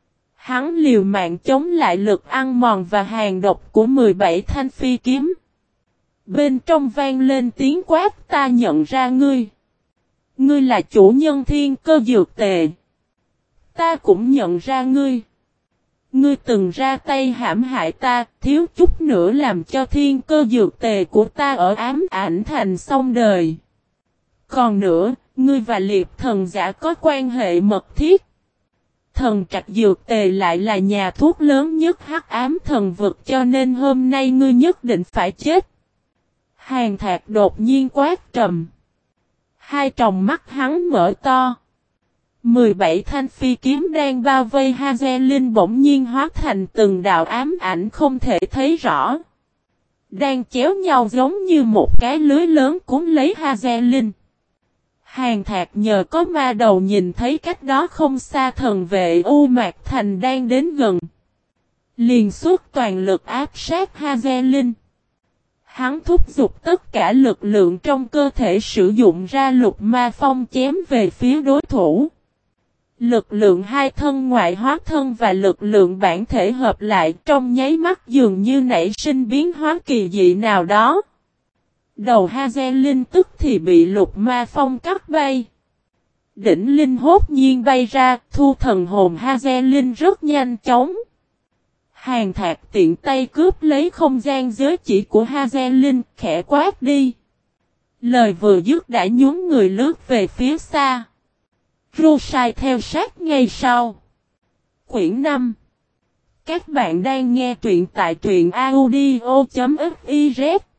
Hắn liều mạng chống lại lực ăn mòn và hàn độc của 17 thanh phi kiếm. Bên trong vang lên tiếng quát, ta nhận ra ngươi. Ngươi là chủ nhân thiên cơ dược tề. Ta cũng nhận ra ngươi. Ngươi từng ra tay hãm hại ta, thiếu chút nữa làm cho thiên cơ dược tề của ta ở ám ảnh thành xong đời. Còn nữa, ngươi và liệt thần giả có quan hệ mật thiết. Thần trạch dược tề lại là nhà thuốc lớn nhất hắc ám thần vực, cho nên hôm nay ngươi nhất định phải chết. Hàn Thạc đột nhiên quát trầm. Hai tròng mắt hắn mở to. 17 thanh phi kiếm đang bao vây Hazelin bỗng nhiên hóa thành từng đạo ám ảnh không thể thấy rõ. Đang chéo nhau giống như một cái lưới lớn cuốn lấy Hazelin. Hàn Thạc nhờ có ma đầu nhìn thấy cách đó không xa thần vệ U Mạc Thành đang đến gần. Liền xuất toàn lực áp sát Hazelin. Hắn thúc giục tất cả lực lượng trong cơ thể sử dụng ra lục ma phong chém về phía đối thủ. Lực lượng hai thân ngoại hóa thân và lực lượng bản thể hợp lại trong nháy mắt dường như nảy sinh biến hóa kỳ dị nào đó. Đầu Hazelin tức thì bị lục ma phong cắt bay. Đỉnh linh hốt nhiên bay ra, thu thần hồn Hazelin rất nhanh chóng. Hàn Thạc tiện tay cướp lấy không gian giới chỉ của Hazelin, khẽ quát đi. Lời vừa dứt đã nhún người lướt về phía xa. Rosai theo sát ngay sau. Quyển 5. Các bạn đang nghe truyện tại truyện audio.fiz.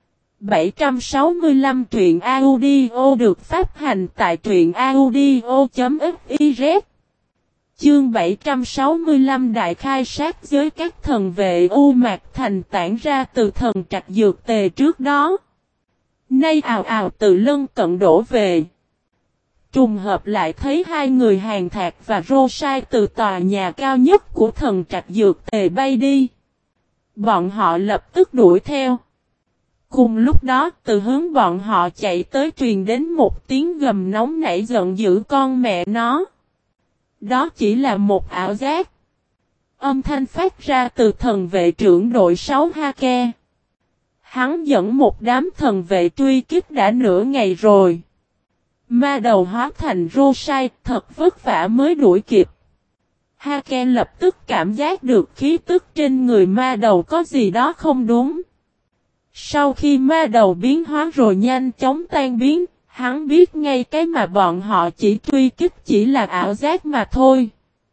765 truyện audio được phát hành tại truyện audio.fiz. Chương 765 đại khai sát giới các thần vệ U Mạc Thành tản ra từ thần trạch dược tề trước đó. Nay ào ào từ lân cận đổ về. Trùng hợp lại thấy hai người Hàn Thạc và Rosai từ tòa nhà cao nhất của thần trạch dược tề bay đi. Bọn họ lập tức đuổi theo. Cùng lúc đó, từ hướng bọn họ chạy tới truyền đến một tiếng gầm nóng nảy giận dữ con mẹ nó. Đó chỉ là một ảo giác. Âm thanh phát ra từ thần vệ trưởng đội 6 Hake. Hắn dẫn một đám thần vệ truy kích đã nửa ngày rồi. Ma đầu hóa thành Rosai, thật vất vả mới đuổi kịp. Hake lập tức cảm giác được khí tức trên người ma đầu có gì đó không đúng. Sau khi ma đầu biến hóa rồi nhanh chóng tan biến, hắn biết ngay cái mà bọn họ chỉ truy kích chỉ là ảo giác mà thôi.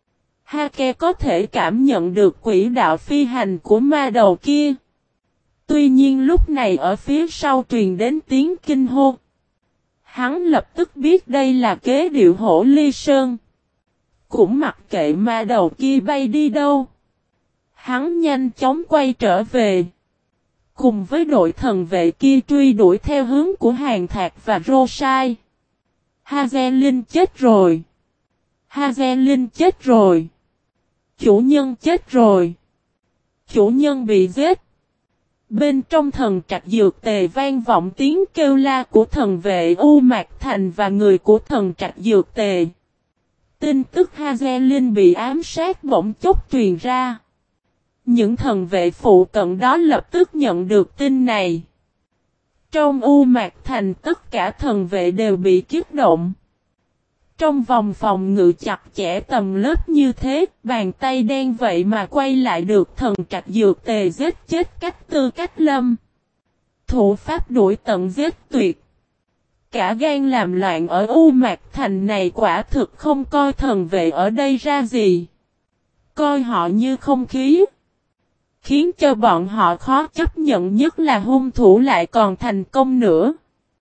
Hake có thể cảm nhận được quỹ đạo phi hành của ma đầu kia. Tuy nhiên lúc này ở phía sau truyền đến tiếng kinh hô. Hắn lập tức biết đây là kế điệu hổ ly sơn. Cũng mặc kệ ma đầu kia bay đi đâu. Hắn nhanh chóng quay trở về. Cùng với đội thần vệ kia truy đuổi theo hướng của Hàn Thạc và Rosai. Hazelin chết rồi. Hazelin chết rồi. Chủ nhân chết rồi. Chủ nhân bị giết. Bên trong thần trạch dược tề vang vọng tiếng kêu la của thần vệ U Mạc Thành và người của thần trạch dược tề. Tin tức Hazelin bị ám sát bỗng chốc truyền ra. Những thần vệ phụ cận đó lập tức nhận được tin này. Trong U Mạc Thành tất cả thần vệ đều bị kích động. Trong vòng phòng ngự chặt chẽ tầm lớp như thế, bàn tay đen vậy mà quay lại được thần trạch dược tề giết chết Cách Tư Cách Lâm. Thủ pháp đuổi tận giết tuyệt. Cả gan làm loạn ở U Mạc Thành này quả thực không coi thần vệ ở đây ra gì. Coi họ như không khí. Khiến cho bọn họ khó chấp nhận, nhất là hung thủ lại còn thành công nữa.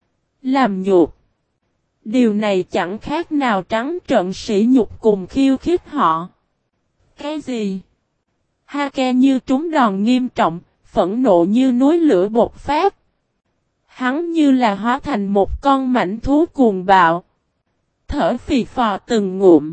Làm nhục. Điều này chẳng khác nào trắng trợn sỉ nhục cùng khiêu khích họ. Cái gì? Hake như trúng đòn nghiêm trọng, phẫn nộ như núi lửa bột phát. Hắn như là hóa thành một con mãnh thú cuồng bạo. Thở phì phò từng ngụm.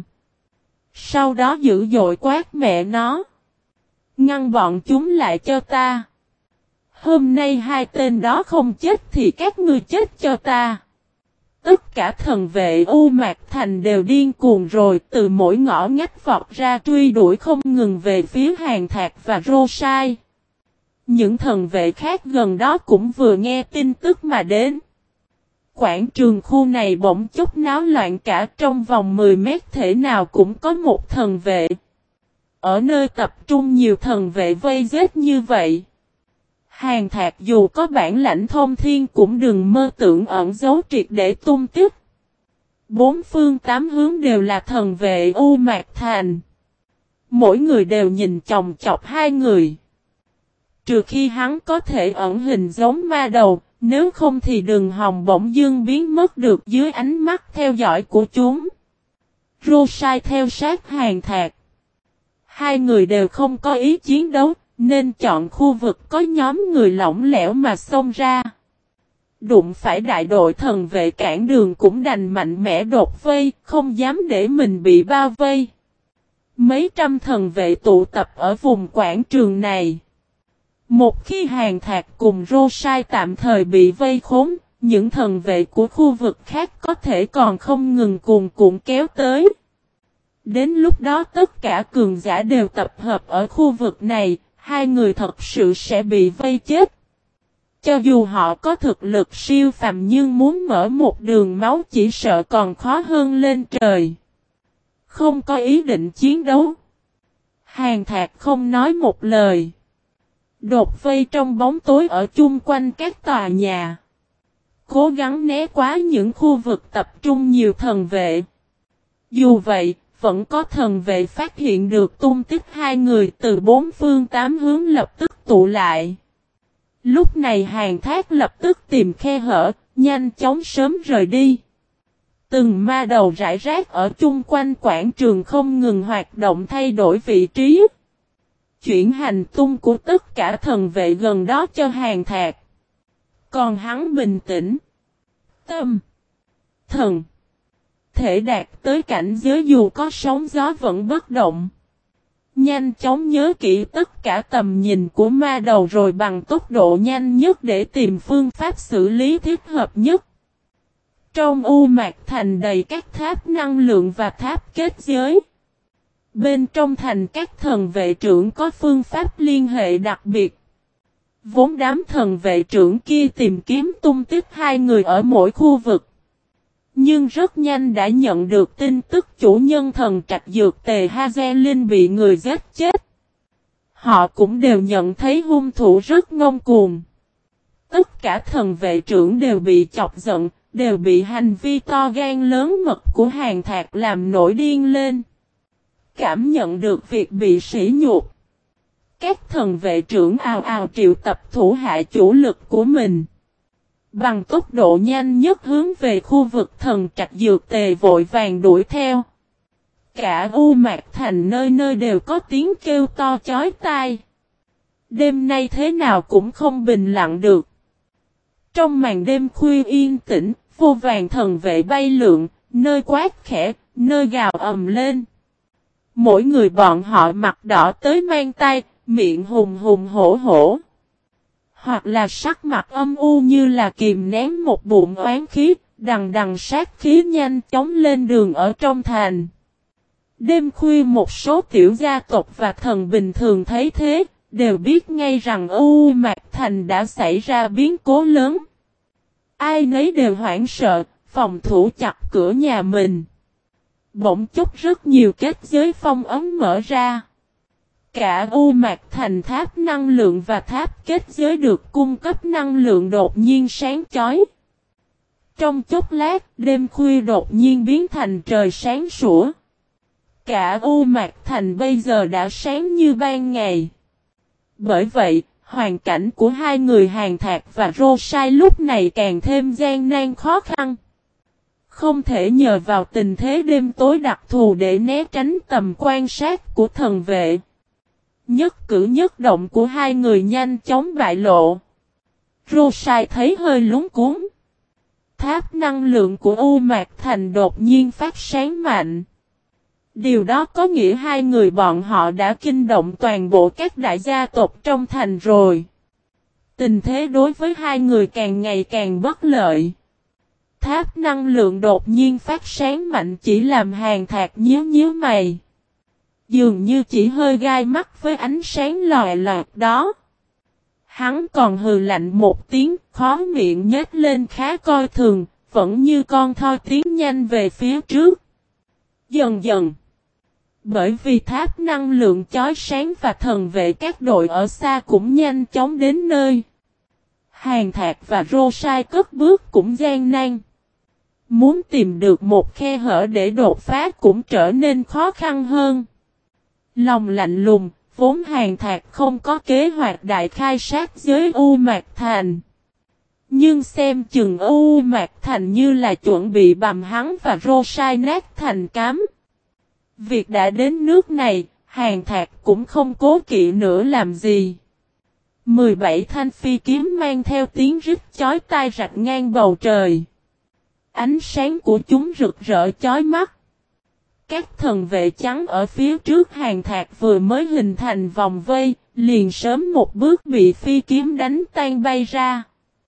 Sau đó dữ dội quát mẹ nó. Ngăn bọn chúng lại cho ta. Hôm nay hai tên đó không chết thì các ngươi chết cho ta. Tất cả thần vệ U Mạc Thành đều điên cuồng rồi, từ mỗi ngõ ngách vọt ra truy đuổi không ngừng về phía Hàn Thạc và Rosai. Những thần vệ khác gần đó cũng vừa nghe tin tức mà đến. Quảng trường khu này bỗng chốc náo loạn cả, trong vòng 10 mét thể nào cũng có một thần vệ. Ở nơi tập trung nhiều thần vệ vây giết như vậy, Hàn Thạc dù có bản lãnh thông thiên cũng đừng mơ tưởng ẩn giấu triệt để tung tích. Bốn phương tám hướng đều là thần vệ U Mạc Thành. Mỗi người đều nhìn chòng chọc hai người. Trừ khi hắn có thể ẩn hình giống ma đầu, nếu không thì đừng hòng bỗng dưng biến mất được dưới ánh mắt theo dõi của chúng. Rosai theo sát Hàn Thạc. Hai người đều không có ý chiến đấu, nên chọn khu vực có nhóm người lỏng lẻo mà xông ra. Đụng phải đại đội thần vệ cản đường cũng đành mạnh mẽ đột vây, không dám để mình bị bao vây. Mấy trăm thần vệ tụ tập ở vùng quảng trường này. Một khi Hàn Thạc cùng Rosai tạm thời bị vây khốn, những thần vệ của khu vực khác có thể còn không ngừng cuồn cuộn kéo tới. Đến lúc đó tất cả cường giả đều tập hợp ở khu vực này, hai người thật sự sẽ bị vây chết. Cho dù họ có thực lực siêu phàm nhưng muốn mở một đường máu chỉ sợ còn khó hơn lên trời. Không có ý định chiến đấu. Hàn Thạc không nói một lời. Đột vây trong bóng tối ở chung quanh các tòa nhà. Cố gắng né qua những khu vực tập trung nhiều thần vệ. Dù vậy, vẫn có thần vệ phát hiện được tung tích hai người từ bốn phương tám hướng lập tức tụ lại. Lúc này Hàn Thác lập tức tìm khe hở, nhanh chóng sớm rời đi. Từng ma đầu rải rác ở chung quanh quảng trường không ngừng hoạt động thay đổi vị trí. Chuyển hành tung của tất cả thần vệ gần đó cho Hàn Thạc. Còn hắn bình tĩnh. Tâm. Thần. Thể đạt tới cảnh giới dù có sóng gió vẫn bất động. Nhanh chóng nhớ kỹ tất cả tầm nhìn của ma đầu rồi bằng tốc độ nhanh nhất để tìm phương pháp xử lý thích hợp nhất. Trong U Mạc Thành đầy các tháp năng lượng và tháp kết giới. Bên trong thành các thần vệ trưởng có phương pháp liên hệ đặc biệt. Vốn đám thần vệ trưởng kia tìm kiếm tung tích hai người ở mỗi khu vực. Nhưng rất nhanh đã nhận được tin tức chủ nhân thần trạch dược tề Hazelin bị người giết chết. Họ cũng đều nhận thấy hung thủ rất ngông cuồng. Tất cả thần vệ trưởng đều bị chọc giận, đều bị hành vi to gan lớn mật của Hàn Thạc làm nổi điên lên. Cảm nhận được việc bị sỉ nhục. Các thần vệ trưởng ào ào triệu tập thủ hạ chủ lực của mình. Bằng tốc độ nhanh nhất hướng về khu vực thần trạch dược tề vội vàng đuổi theo. Cả U Mạc Thành nơi nơi đều có tiếng kêu to chói tai. Đêm nay thế nào cũng không bình lặng được. Trong màn đêm khuya yên tĩnh, vô vàn thần vệ bay lượn, nơi quát khẽ, nơi gào ầm lên. Mỗi người bọn họ mặt đỏ tới mang tay, miệng hùng hùng hổ hổ. Hoặc là sắc mặt âm u như là kìm nén một bụng oán khí, đằng đằng sát khí nhanh chóng lên đường ở trong thành. Đêm khuya một số tiểu gia tộc và thần bình thường thấy thế, đều biết ngay rằng U Mạc Thành đã xảy ra biến cố lớn. Ai nấy đều hoảng sợ, phòng thủ chặt cửa nhà mình. Bỗng chốc rất nhiều kết giới phong ấn mở ra. Cả U Mạc Thành tháp năng lượng và tháp kết giới được cung cấp năng lượng đột nhiên sáng chói. Trong chốc lát, đêm khuya đột nhiên biến thành trời sáng sủa. Cả U Mạc Thành bây giờ đã sáng như ban ngày. Bởi vậy, hoàn cảnh của hai người Hàn Thạc và Rosai lúc này càng thêm gian nan khó khăn. Không thể nhờ vào tình thế đêm tối đặc thù để né tránh tầm quan sát của thần vệ. Nhất cử nhất động của hai người nhanh chóng bại lộ. Rosai thấy hơi lúng cuống. Tháp năng lượng của U Mạc Thành đột nhiên phát sáng mạnh. Điều đó có nghĩa hai người bọn họ đã kinh động toàn bộ các đại gia tộc trong thành rồi. Tình thế đối với hai người càng ngày càng bất lợi. Tháp năng lượng đột nhiên phát sáng mạnh chỉ làm Hàn Thạc nhíu nhíu mày. Dường như chỉ hơi gai mắt với ánh sáng lòe loẹt đó. Hắn còn hừ lạnh một tiếng, khó miệng nhếch lên khá coi thường, vẫn như con thoi tiến nhanh về phía trước. Dần dần. Bởi vì tháp năng lượng chói sáng và thần vệ các đội ở xa cũng nhanh chóng đến nơi. Hàn Thạc và Rô Sai cất bước cũng gian nan. Muốn tìm được một khe hở để đột phá cũng trở nên khó khăn hơn. Lòng lạnh lùng, vốn Hàn Thạc không có kế hoạch đại khai sát giới U Mạc Thành. Nhưng xem chừng U Mạc Thành như là chuẩn bị bầm hắn và Rô Sai nát thành cám. Việc đã đến nước này, Hàn Thạc cũng không cố kỵ nữa làm gì. 17 thanh phi kiếm mang theo tiếng rít chói tai rạch ngang bầu trời. Ánh sáng của chúng rực rỡ chói mắt. Các thần vệ trắng ở phía trước Hàn Thạc vừa mới hình thành vòng vây, liền sớm một bước bị phi kiếm đánh tan bay ra.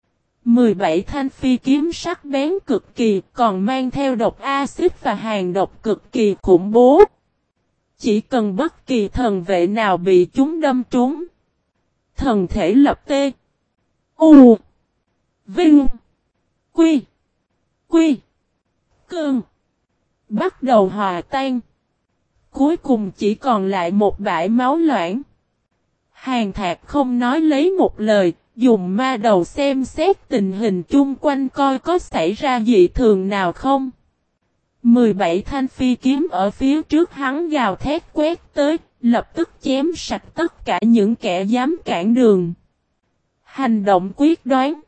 17 thanh phi kiếm sắc bén cực kỳ, còn mang theo độc axit và hàn độc cực kỳ khủng bố. Chỉ cần bất kỳ thần vệ nào bị chúng đâm trúng, thần thể lập tê. U. Vinh. Quy. Quy. Cơn. Bắt đầu hòa tan. Cuối cùng chỉ còn lại một bãi máu loãng. Hàn Thạc không nói lấy một lời, dùng ma đầu xem xét tình hình chung quanh coi có xảy ra dị thường nào không. 17 thanh phi kiếm ở phía trước hắn gào thét quét tới, lập tức chém sạch tất cả những kẻ dám cản đường. Hành động quyết đoán.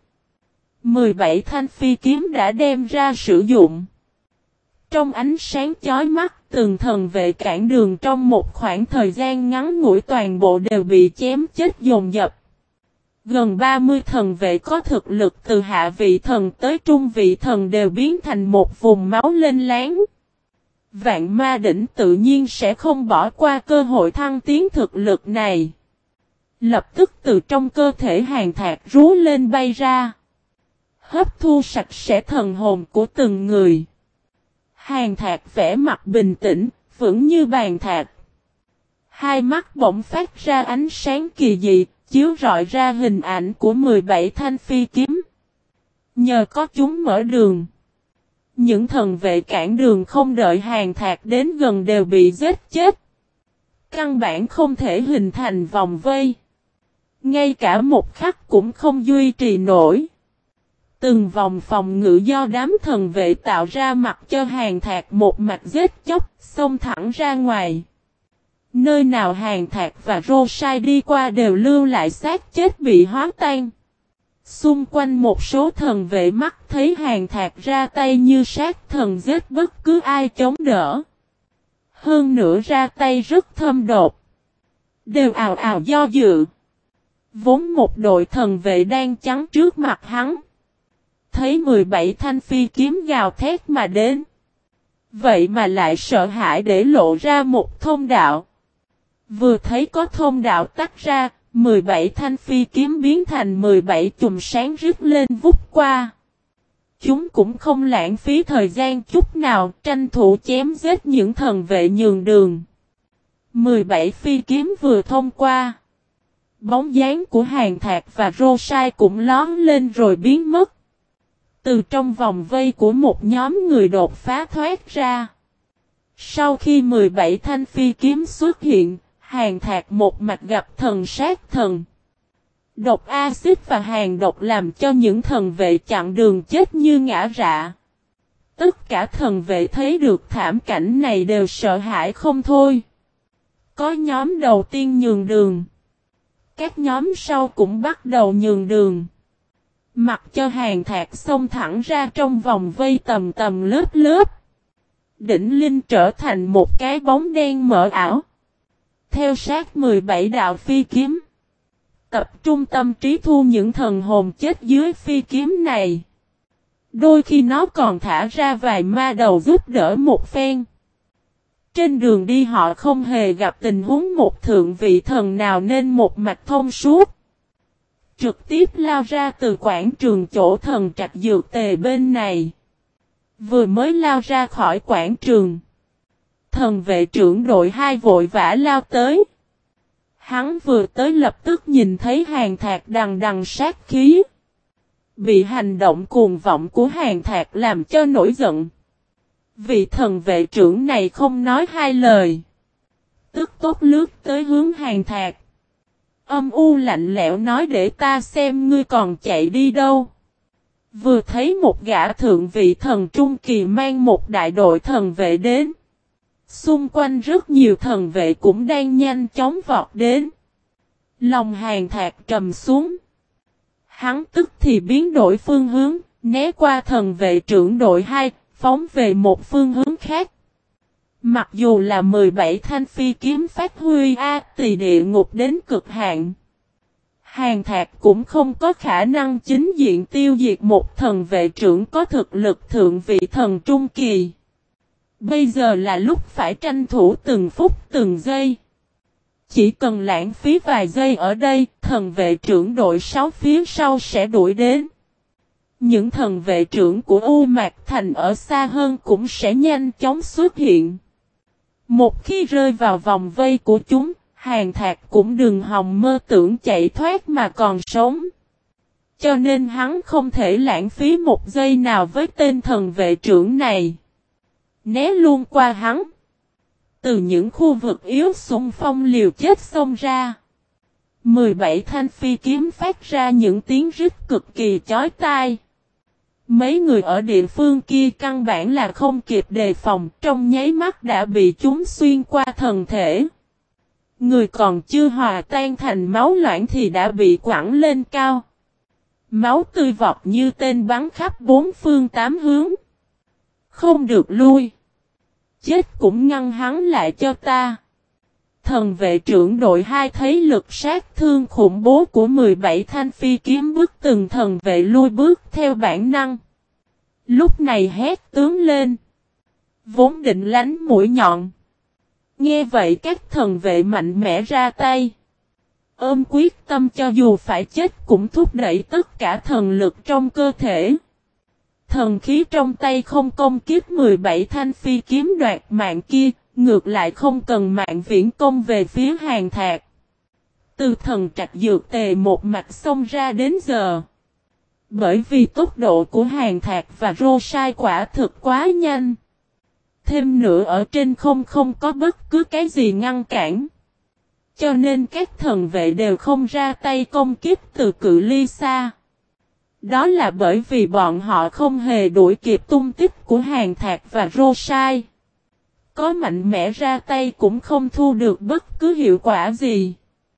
17 thanh phi kiếm đã đem ra sử dụng. Trong ánh sáng chói mắt, từng thần vệ cản đường trong một khoảng thời gian ngắn ngủi toàn bộ đều bị chém chết dồn dập. Gần 30 thần vệ có thực lực từ hạ vị thần tới trung vị thần đều biến thành một vùng máu lên láng. Vạn ma đỉnh tự nhiên sẽ không bỏ qua cơ hội thăng tiến thực lực này. Lập tức từ trong cơ thể Hàn Thạc rú lên bay ra. Hấp thu sạch sẽ thần hồn của từng người. Hàn Thạc vẻ mặt bình tĩnh, vững như bàn thạch. Hai mắt bỗng phát ra ánh sáng kỳ dị, chiếu rọi ra hình ảnh của 17 thanh phi kiếm. Nhờ có chúng mở đường. Những thần vệ cản đường không đợi Hàn Thạc đến gần đều bị giết chết. Căn bản không thể hình thành vòng vây. Ngay cả một khắc cũng không duy trì nổi. Từng vòng phòng ngự do đám thần vệ tạo ra mặc cho Hàn Thạc một mạch giết chóc, xông thẳng ra ngoài. Nơi nào Hàn Thạc và Rô Sai đi qua đều lưu lại xác chết bị hóa tan. Xung quanh một số thần vệ mắt thấy Hàn Thạc ra tay như sát thần giết bất cứ ai chống đỡ. Hơn nữa ra tay rất thâm độc. Đều ào ào do dự. Vốn một đội thần vệ đang chắn trước mặt hắn. Thấy 17 thanh phi kiếm gào thét mà đến. Vậy mà lại sợ hãi để lộ ra một thông đạo. Vừa thấy có thông đạo tách ra, 17 thanh phi kiếm biến thành 17 chùm sáng rít lên vút qua. Chúng cũng không lãng phí thời gian chút nào, tranh thủ chém giết những thần vệ nhường đường. 17 phi kiếm vừa thông qua. Bóng dáng của Hàn Thạc và Rô Sai cũng lón lên rồi biến mất. Từ trong vòng vây của một nhóm người đột phá thoát ra. Sau khi 17 thanh phi kiếm xuất hiện, Hàn Thạc một mạch gặp thần sát thần. Độc axit và hàn độc làm cho những thần vệ chặn đường chết như ngã rạ. Tất cả thần vệ thấy được thảm cảnh này đều sợ hãi không thôi. Có nhóm đầu tiên nhường đường. Các nhóm sau cũng bắt đầu nhường đường. Mặc cho Hàn Thạc xông thẳng ra trong vòng vây tầm tầm lớp lớp. Đỉnh Linh trở thành một cái bóng đen mờ ảo. Theo sát 17 đạo phi kiếm. Tập trung tâm trí thu những thần hồn chết dưới phi kiếm này. Đôi khi nó còn thả ra vài ma đầu giúp đỡ một phen. Trên đường đi họ không hề gặp tình huống một thượng vị thần nào nên một mạch thông suốt. Trực tiếp lao ra từ quảng trường chỗ thần trạch dược tề bên này. Vừa mới lao ra khỏi quảng trường. Thần vệ trưởng đội 2 vội vã lao tới. Hắn vừa tới lập tức nhìn thấy Hàn Thạc đằng đằng sát khí. Bị hành động cuồng vọng của Hàn Thạc làm cho nổi giận. Vị thần vệ trưởng này không nói hai lời. Tức tốc lướt tới hướng Hàn Thạc. Âm u lạnh lẽo nói để ta xem ngươi còn chạy đi đâu. Vừa thấy một gã thượng vị thần trung kỳ mang một đại đội thần vệ đến. Xung quanh rất nhiều thần vệ cũng đang nhanh chóng vọt đến. Lòng Hàn Thạc trầm xuống. Hắn tức thì biến đổi phương hướng, né qua thần vệ trưởng đội 2, phóng về một phương hướng khác. Mặc dù là 17 thanh phi kiếm phát huy tỳ địa ngục đến cực hạn. Hàn Thạc cũng không có khả năng chính diện tiêu diệt một thần vệ trưởng có thực lực thượng vị thần trung kỳ. Bây giờ là lúc phải tranh thủ từng phút từng giây. Chỉ cần lãng phí vài giây ở đây, thần vệ trưởng đội 6 phía sau sẽ đuổi đến. Những thần vệ trưởng của U Mạc Thành ở xa hơn cũng sẽ nhanh chóng xuất hiện. Một khi rơi vào vòng vây của chúng, Hàn Thạc cũng đừng hòng mơ tưởng chạy thoát mà còn sống. Cho nên hắn không thể lãng phí một giây nào với tên thần vệ trưởng này. Né luôn qua hắn. Từ những khu vực yếu xung phong liều chết xông ra. 17 thanh phi kiếm phát ra những tiếng rít cực kỳ chói tai. Mấy người ở địa phương kia căn bản là không kịp đề phòng, trong nháy mắt đã bị chúng xuyên qua thân thể. Người còn chưa hòa tan thành máu loãng thì đã bị quẳng lên cao. Máu tươi vọt như tên bắn khắp bốn phương tám hướng. Không được lui. Chết cũng ngăn hắn lại cho ta. Thần vệ trưởng đội 2 thấy lực sát thương khủng bố của 17 thanh phi kiếm bức từng thần vệ lui bước theo bản năng. Lúc này hét tướng lên. Vốn định lánh mũi nhọn. Nghe vậy các thần vệ mạnh mẽ ra tay. Ôm quyết tâm cho dù phải chết cũng thúc đẩy tất cả thần lực trong cơ thể. Thần khí trong tay không công kiếp 17 thanh phi kiếm đoạt mạng kia, ngược lại không cần mạng viễn công về phía Hàn Thạc. Từ thần trạch dược tề một mạch xông ra đến giờ. Bởi vì tốc độ của Hàn Thạc và Rô Sai quả thực quá nhanh. Thêm nữa ở trên không có bất cứ cái gì ngăn cản. Cho nên các thần vệ đều không ra tay công kiếp từ cự ly xa. Đó là bởi vì bọn họ không hề đuổi kịp tung tích của Hàn Thạc và Rô Sai. Có mạnh mẽ ra tay cũng không thu được bất cứ hiệu quả gì.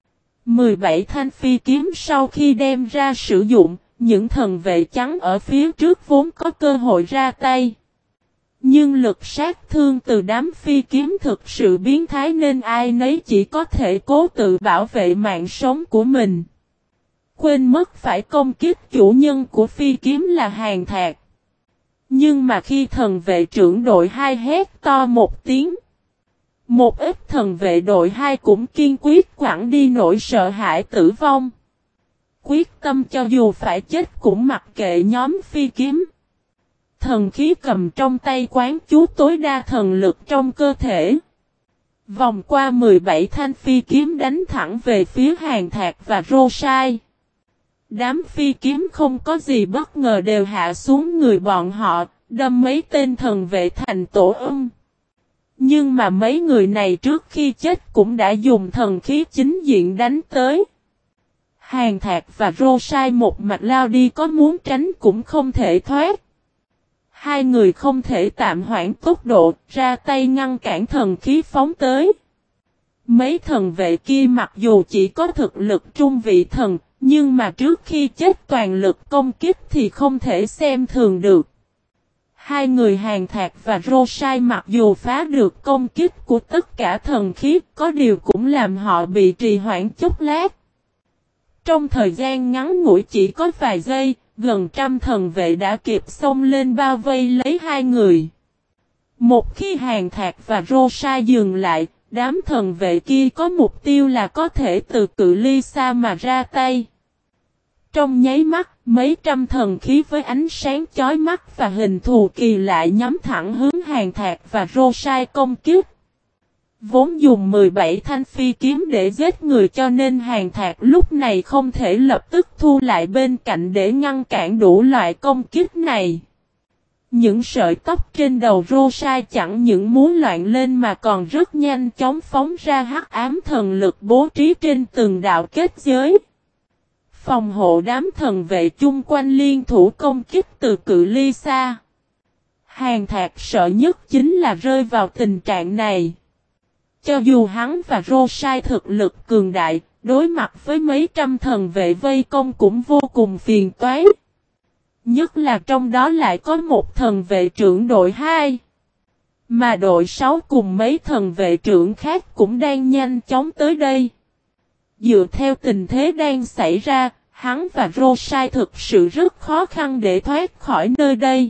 17 thanh phi kiếm sau khi đem ra sử dụng, những thần vệ trắng ở phía trước vốn có cơ hội ra tay. Nhưng lực sát thương từ đám phi kiếm thực sự biến thái nên ai nấy chỉ có thể cố tự bảo vệ mạng sống của mình. Quên mất phải công kiếp chủ nhân của phi kiếm là Hàn Thạc. Nhưng mà khi thần vệ trưởng đội 2 hét to một tiếng, một ít thần vệ đội 2 cũng kiên quyết quẳng đi nỗi sợ hãi tử vong. Quyết tâm cho dù phải chết cũng mặc kệ nhóm phi kiếm. Thần khí cầm trong tay quán chú tối đa thần lực trong cơ thể. Vòng qua 17 thanh phi kiếm đánh thẳng về phía Hàn Thạc và Rô Sai. Đám phi kiếm không có gì bất ngờ đều hạ xuống người bọn họ, đâm mấy tên thần vệ thành tổ Nhưng mà mấy người này trước khi chết cũng đã dùng thần khí chính diện đánh tới. Hàn Thạc và Rô Sai một mạch lao đi có muốn tránh cũng không thể thoát. Hai người không thể tạm hoãn tốc độ, ra tay ngăn cản thần khí phóng tới. Mấy thần vệ kia mặc dù chỉ có thực lực trung vị thần, nhưng mà trước khi chết toàn lực công kích thì không thể xem thường được. Hai người Hàn Thạc và Rô Sai mặc dù phá được công kích của tất cả thần khí, có điều cũng làm họ bị trì hoãn chút lát. Trong thời gian ngắn ngủi chỉ có vài giây, gần trăm thần vệ đã kịp xông lên bao vây lấy hai người. Một khi Hàn Thạc và Rô Sai dừng lại, đám thần vệ kia có mục tiêu là có thể từ cự ly xa mà ra tay. Trong nháy mắt, Mấy trăm thần khí với ánh sáng chói mắt và hình thù kỳ lạ nhắm thẳng hướng Hàn Thạc và Rosai công kích. Vốn dùng 17 thanh phi kiếm để giết người cho nên Hàn Thạc lúc này không thể lập tức thu lại bên cạnh để ngăn cản đủ loại công kích này. Những sợi tóc trên đầu Rosai chẳng những múa loạn lên mà còn rất nhanh chóng phóng ra hắc ám thần lực bố trí trên từng đạo kết giới. Phòng hộ đám thần vệ chung quanh liên thủ công kích từ cự ly xa. Hàn Thạc sợ nhất chính là rơi vào tình trạng này. Cho dù hắn và Rosai thực lực cường đại, đối mặt với mấy trăm thần vệ vây công cũng vô cùng phiền toái. Nhất là trong đó lại có một thần vệ trưởng đội 2. Mà đội 6 cùng mấy thần vệ trưởng khác cũng đang nhanh chóng tới đây. Dựa theo tình thế đang xảy ra, hắn và Rosai thực sự rất khó khăn để thoát khỏi nơi đây.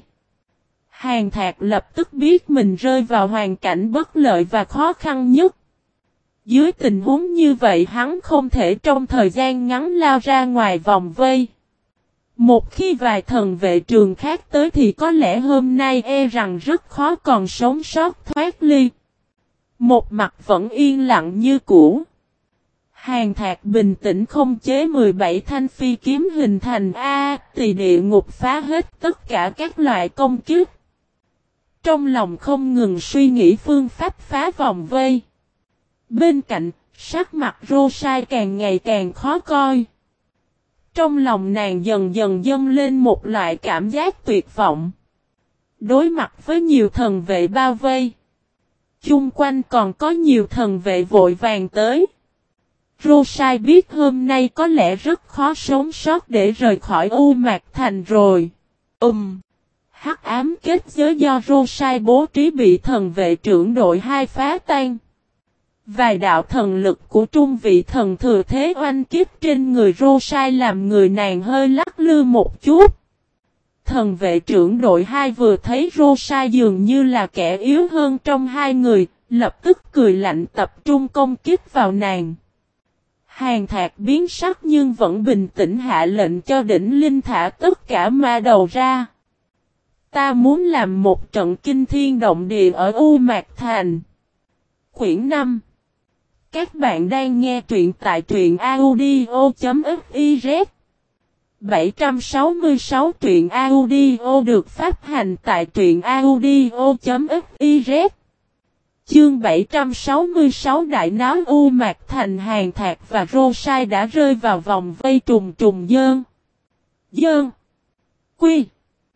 Hàn Thạc lập tức biết mình rơi vào hoàn cảnh bất lợi và khó khăn nhất. Dưới tình huống như vậy hắn không thể trong thời gian ngắn lao ra ngoài vòng vây. Một khi vài thần vệ trường khác tới thì có lẽ hôm nay e rằng rất khó còn sống sót thoát ly. Một mặt vẫn yên lặng như cũ. Hàn Thạc bình tĩnh không chế 17 thanh phi kiếm hình thành tỳ địa ngục phá hết tất cả các loại công kích. Trong lòng không ngừng suy nghĩ phương pháp phá vòng vây. Bên cạnh, sắc mặt Rosai càng ngày càng khó coi. Trong lòng nàng dần dần dâng lên một loại cảm giác tuyệt vọng. Đối mặt với nhiều thần vệ bao vây. Chung quanh còn có nhiều thần vệ vội vàng tới. Rosai biết hôm nay có lẽ rất khó sống sót để rời khỏi U Mạc Thành rồi. Hắc ám kết giới do Rosai bố trí bị thần vệ trưởng đội 2 phá tan. Vài đạo thần lực của trung vị thần thừa thế oanh kiếp trên người Rosai làm người nàng hơi lắc lư một chút. Thần vệ trưởng đội 2 vừa thấy Rosai dường như là kẻ yếu hơn trong hai người, lập tức cười lạnh tập trung công kích vào nàng. Hàn Thạc biến sắc nhưng vẫn bình tĩnh hạ lệnh cho đỉnh linh thả tất cả ma đầu ra. Ta muốn làm một trận kinh thiên động địa ở U Mạc Thành. Quyển 5. Các bạn đang nghe truyện tại truyện audio.fiz. 766 truyện audio được phát hành tại truyện audio.fiz. Chương 766 đại náo U Mạc Thành. Hàn Thạc và Rosai đã rơi vào vòng vây trùng trùng dơn. Quy.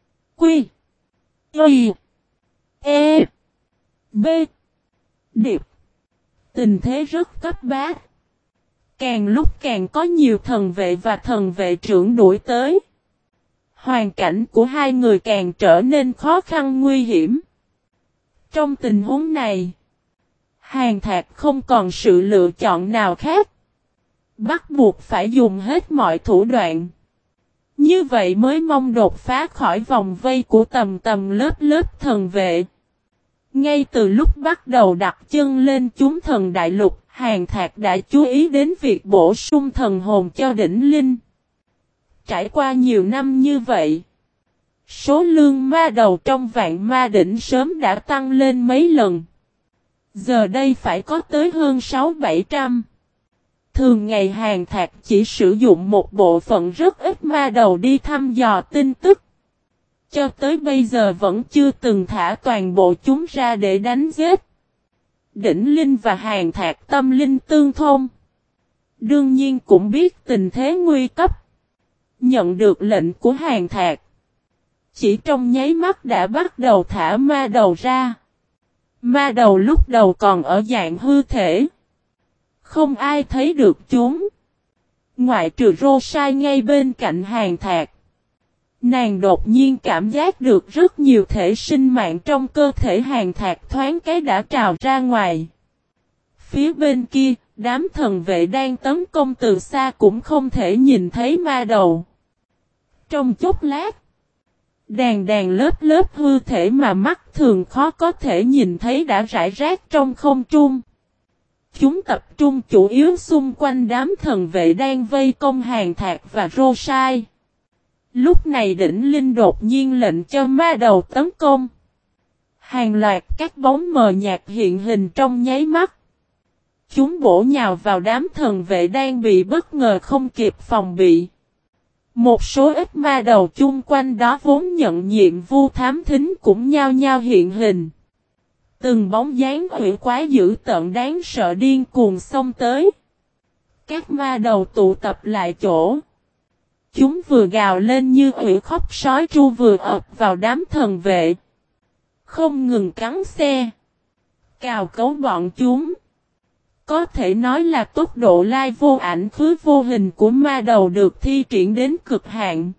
Y. E. B. Điệp. Tình thế rất cấp bách. Càng lúc càng có nhiều thần vệ và thần vệ trưởng đuổi tới. Hoàn cảnh của hai người càng trở nên khó khăn nguy hiểm. Trong tình huống này, Hàn Thạc không còn sự lựa chọn nào khác. Bắt buộc phải dùng hết mọi thủ đoạn. Như vậy mới mong đột phá khỏi vòng vây của tầm lớp thần vệ. Ngay từ lúc bắt đầu đặt chân lên chúng thần đại lục, Hàn Thạc đã chú ý đến việc bổ sung thần hồn cho đỉnh linh. Trải qua nhiều năm như vậy, số lượng ma đầu trong vạn ma đỉnh sớm đã tăng lên mấy lần. Giờ đây phải có tới hơn 600-700. Thường ngày Hàn Thạc chỉ sử dụng một bộ phận rất ít ma đầu đi thăm dò tin tức. Cho tới bây giờ vẫn chưa từng thả toàn bộ chúng ra để đánh giết. Đỉnh Linh và Hàn Thạc tâm linh tương thông. Đương nhiên cũng biết tình thế nguy cấp. Nhận được lệnh của Hàn Thạc, chỉ trong nháy mắt đã bắt đầu thả ma đầu ra. Ma đầu lúc đầu còn ở dạng hư thể. Không ai thấy được chúng. Ngoại trừ Rosai ngay bên cạnh Hàn Thạc. Nàng đột nhiên cảm giác được rất nhiều thể sinh mạng trong cơ thể Hàn Thạc thoáng cái đã trào ra ngoài. Phía bên kia, đám thần vệ đang tấn công từ xa cũng không thể nhìn thấy ma đầu. Trong chốc lát, đàn lớp hư thể mà mắt thường khó có thể nhìn thấy đã rải rác trong không trung. Chúng tập trung chủ yếu xung quanh đám thần vệ đang vây công Hàn Thạc và Rosai. Lúc này Đỉnh Linh đột nhiên lệnh cho ma đầu tấn công. Hàng loạt các bóng mờ nhạt hiện hình trong nháy mắt. Chúng bổ nhào vào đám thần vệ đang bị bất ngờ không kịp phòng bị. Một số ít ma đầu chung quanh đó vốn nhận nhiệm vụ thám thính cũng nhao nhao hiện hình. Từng bóng dáng quỷ quái dữ tợn đáng sợ điên cuồng xông tới. Các ma đầu tụ tập lại chỗ. Chúng vừa gào lên như quỷ khóc sói tru vừa ập vào đám thần vệ. Không ngừng cắn xe. Cào cấu bọn chúng. Có thể nói là tốc độ lai vô ảnh khứ vô hình của ma đầu được thi triển đến cực hạn.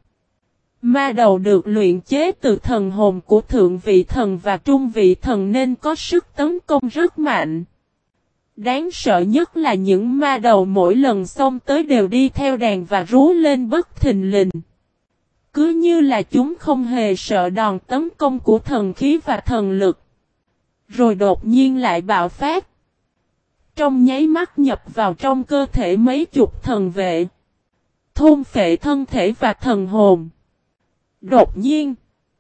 Ma đầu được luyện chế từ thần hồn của thượng vị thần và trung vị thần nên có sức tấn công rất mạnh. Đáng sợ nhất là những ma đầu mỗi lần xông tới đều đi theo đàn và rú lên bất thình lình. Cứ như là chúng không hề sợ đòn tấn công của thần khí và thần lực. Rồi đột nhiên lại bạo phát. Trong nháy mắt nhập vào trong cơ thể mấy chục thần vệ. Thôn phệ thân thể và thần hồn. Đột nhiên.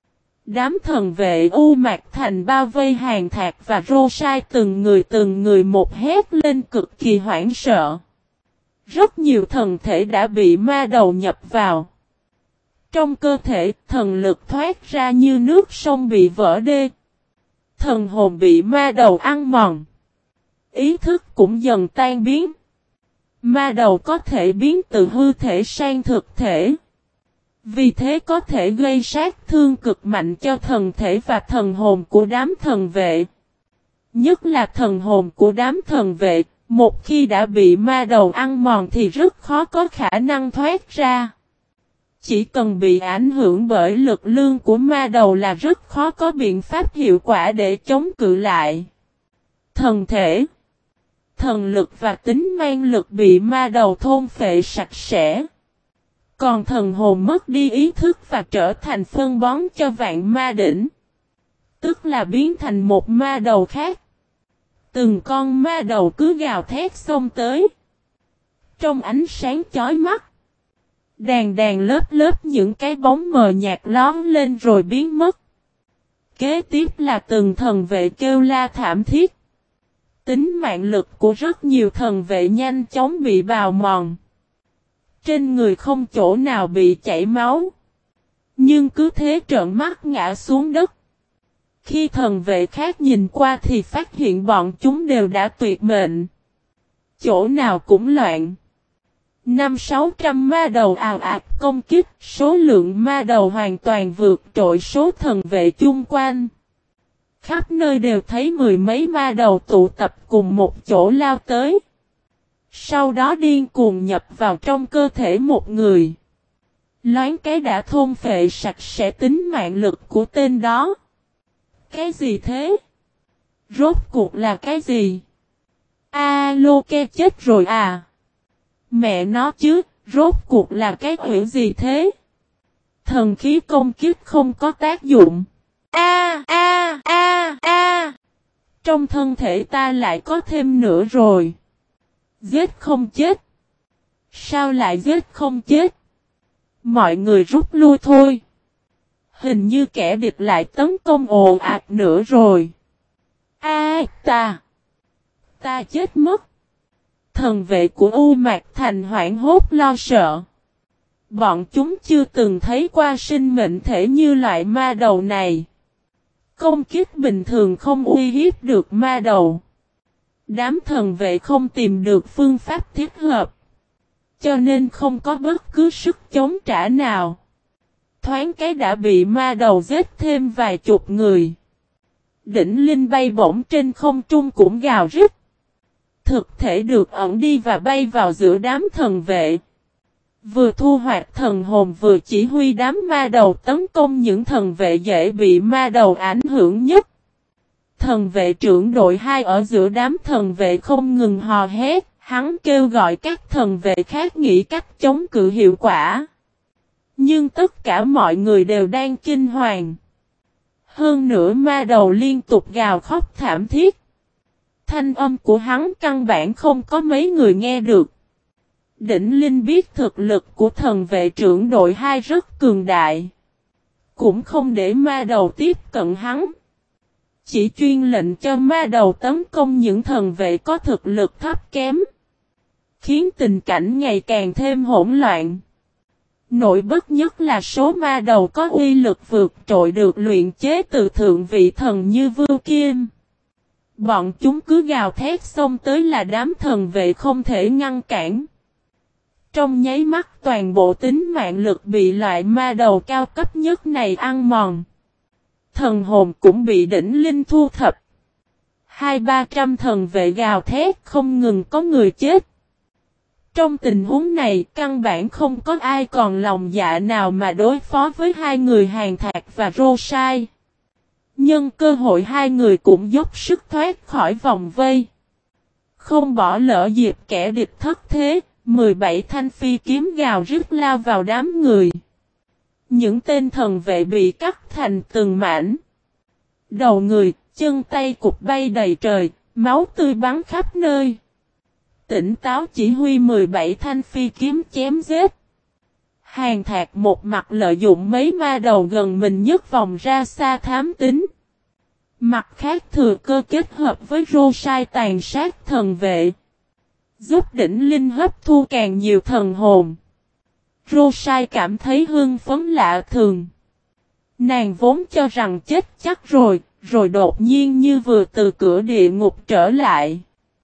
Đám thần vệ U Mạc Thành bao vây Hàng Thạc và Rô Sai từng người một hét lên cực kỳ hoảng sợ. Rất nhiều thần thể đã bị ma đầu nhập vào. Trong cơ thể thần lực thoát ra như nước sông bị vỡ đê. Thần hồn bị ma đầu ăn mòn. Ý thức cũng dần tan biến. Ma đầu có thể biến từ hư thể sang thực thể. Vì thế có thể gây sát thương cực mạnh cho thần thể và thần hồn của đám thần vệ. Nhất là thần hồn của đám thần vệ, một khi đã bị ma đầu ăn mòn thì rất khó có khả năng thoát ra. Chỉ cần bị ảnh hưởng bởi lực lượng của ma đầu là rất khó có biện pháp hiệu quả để chống cự lại. Thần thể, thần lực và tính mang lực bị ma đầu thôn phệ sạch sẽ. Còn thần hồn mất đi ý thức và trở thành phân bón cho vạn ma đỉnh. Tức là biến thành một ma đầu khác. Từng con ma đầu cứ gào thét xông tới. Trong ánh sáng chói mắt. Đàn lớp những cái bóng mờ nhạt lón lên rồi biến mất. Kế tiếp là từng thần vệ kêu la thảm thiết. Tính mạng lực của rất nhiều thần vệ nhanh chóng bị bào mòn. Trên người không chỗ nào bị chảy máu. Nhưng cứ thế trợn mắt ngã xuống đất. Khi thần vệ khác nhìn qua thì phát hiện bọn chúng đều đã tuyệt mệnh. Chỗ nào cũng loạn. 500-600 ma đầu ào ạt công kích. Số lượng ma đầu hoàn toàn vượt trội số thần vệ chung quanh. Khắp nơi đều thấy mười mấy ma đầu tụ tập cùng một chỗ lao tới. Sau đó điên cuồng nhập vào trong cơ thể một người. Loáng cái đã thôn phệ sạch sẽ tính mạng lực của tên đó. Cái gì thế? Rốt cuộc là cái gì? Alo ke chết rồi à? Mẹ nó chứ, rốt cuộc là cái quỷ gì thế? Thần khí công kích không có tác dụng. Trong thân thể ta lại có thêm nữa rồi. Giết không chết. Sao lại giết không chết? Mọi người rút lui thôi. Hình như kẻ địch lại tấn công ồ ạt nữa rồi. Ta chết mất. Thần vệ của U Mạc Thành hoảng hốt lo sợ. Bọn chúng chưa từng thấy qua sinh mệnh thể như loại ma đầu này. Công kích bình thường không uy hiếp được ma đầu. Đám thần vệ không tìm được phương pháp thích hợp. Cho nên không có bất cứ sức chống trả nào. Thoáng cái đã bị ma đầu giết thêm vài chục người. Đỉnh Linh bay bổng trên không trung cũng gào rít. Thực thể được ẩn đi và bay vào giữa đám thần vệ. Vừa thu hoạch thần hồn vừa chỉ huy đám ma đầu tấn công những thần vệ dễ bị ma đầu ảnh hưởng nhất. Thần vệ trưởng đội 2 ở giữa đám thần vệ không ngừng hò hét, hắn kêu gọi các thần vệ khác nghĩ cách chống cự hiệu quả. Nhưng tất cả mọi người đều đang kinh hoàng. Hơn nữa ma đầu liên tục gào khóc thảm thiết. Thanh âm của hắn căn bản không có mấy người nghe được. Đỉnh Linh biết thực lực của thần vệ trưởng đội 2 rất cường đại. Cũng không để ma đầu tiếp cận hắn. Chỉ chuyên lệnh cho ma đầu tấn công những thần vệ có thực lực thấp kém. Khiến tình cảnh ngày càng thêm hỗn loạn. Nổi bật nhất là số ma đầu có uy lực vượt trội được luyện chế từ thượng vị thần như Vưu Kim. Bọn chúng cứ gào thét xông tới là đám thần vệ không thể ngăn cản. Trong nháy mắt toàn bộ tính mạng lực bị loại ma đầu cao cấp nhất này ăn mòn. Thần hồn cũng bị Đỉnh Linh thu thập. 200-300 thần vệ gào thét không ngừng có người chết. Trong tình huống này căn bản không có ai còn lòng dạ nào mà đối phó với hai người Hàn Thạc và Rosai. Nhân cơ hội hai người cũng dốc sức thoát khỏi vòng vây. Không bỏ lỡ dịp kẻ địch thất thế, 17 thanh phi kiếm gào rít lao vào đám người. Những tên thần vệ bị cắt thành từng mảnh. Đầu người, chân tay cụt bay đầy trời, máu tươi bắn khắp nơi. Tỉnh táo chỉ huy 17 thanh phi kiếm chém giết. Hàn Thạc một mặt lợi dụng mấy ma đầu gần mình nhấc vòng ra xa thám tính. Mặt khác thừa cơ kết hợp với Rosai tàn sát thần vệ. Giúp Đỉnh Linh hấp thu càng nhiều thần hồn. Rosai cảm thấy hưng phấn lạ thường. Nàng vốn cho rằng chết chắc rồi đột nhiên như vừa từ cửa địa ngục trở lại.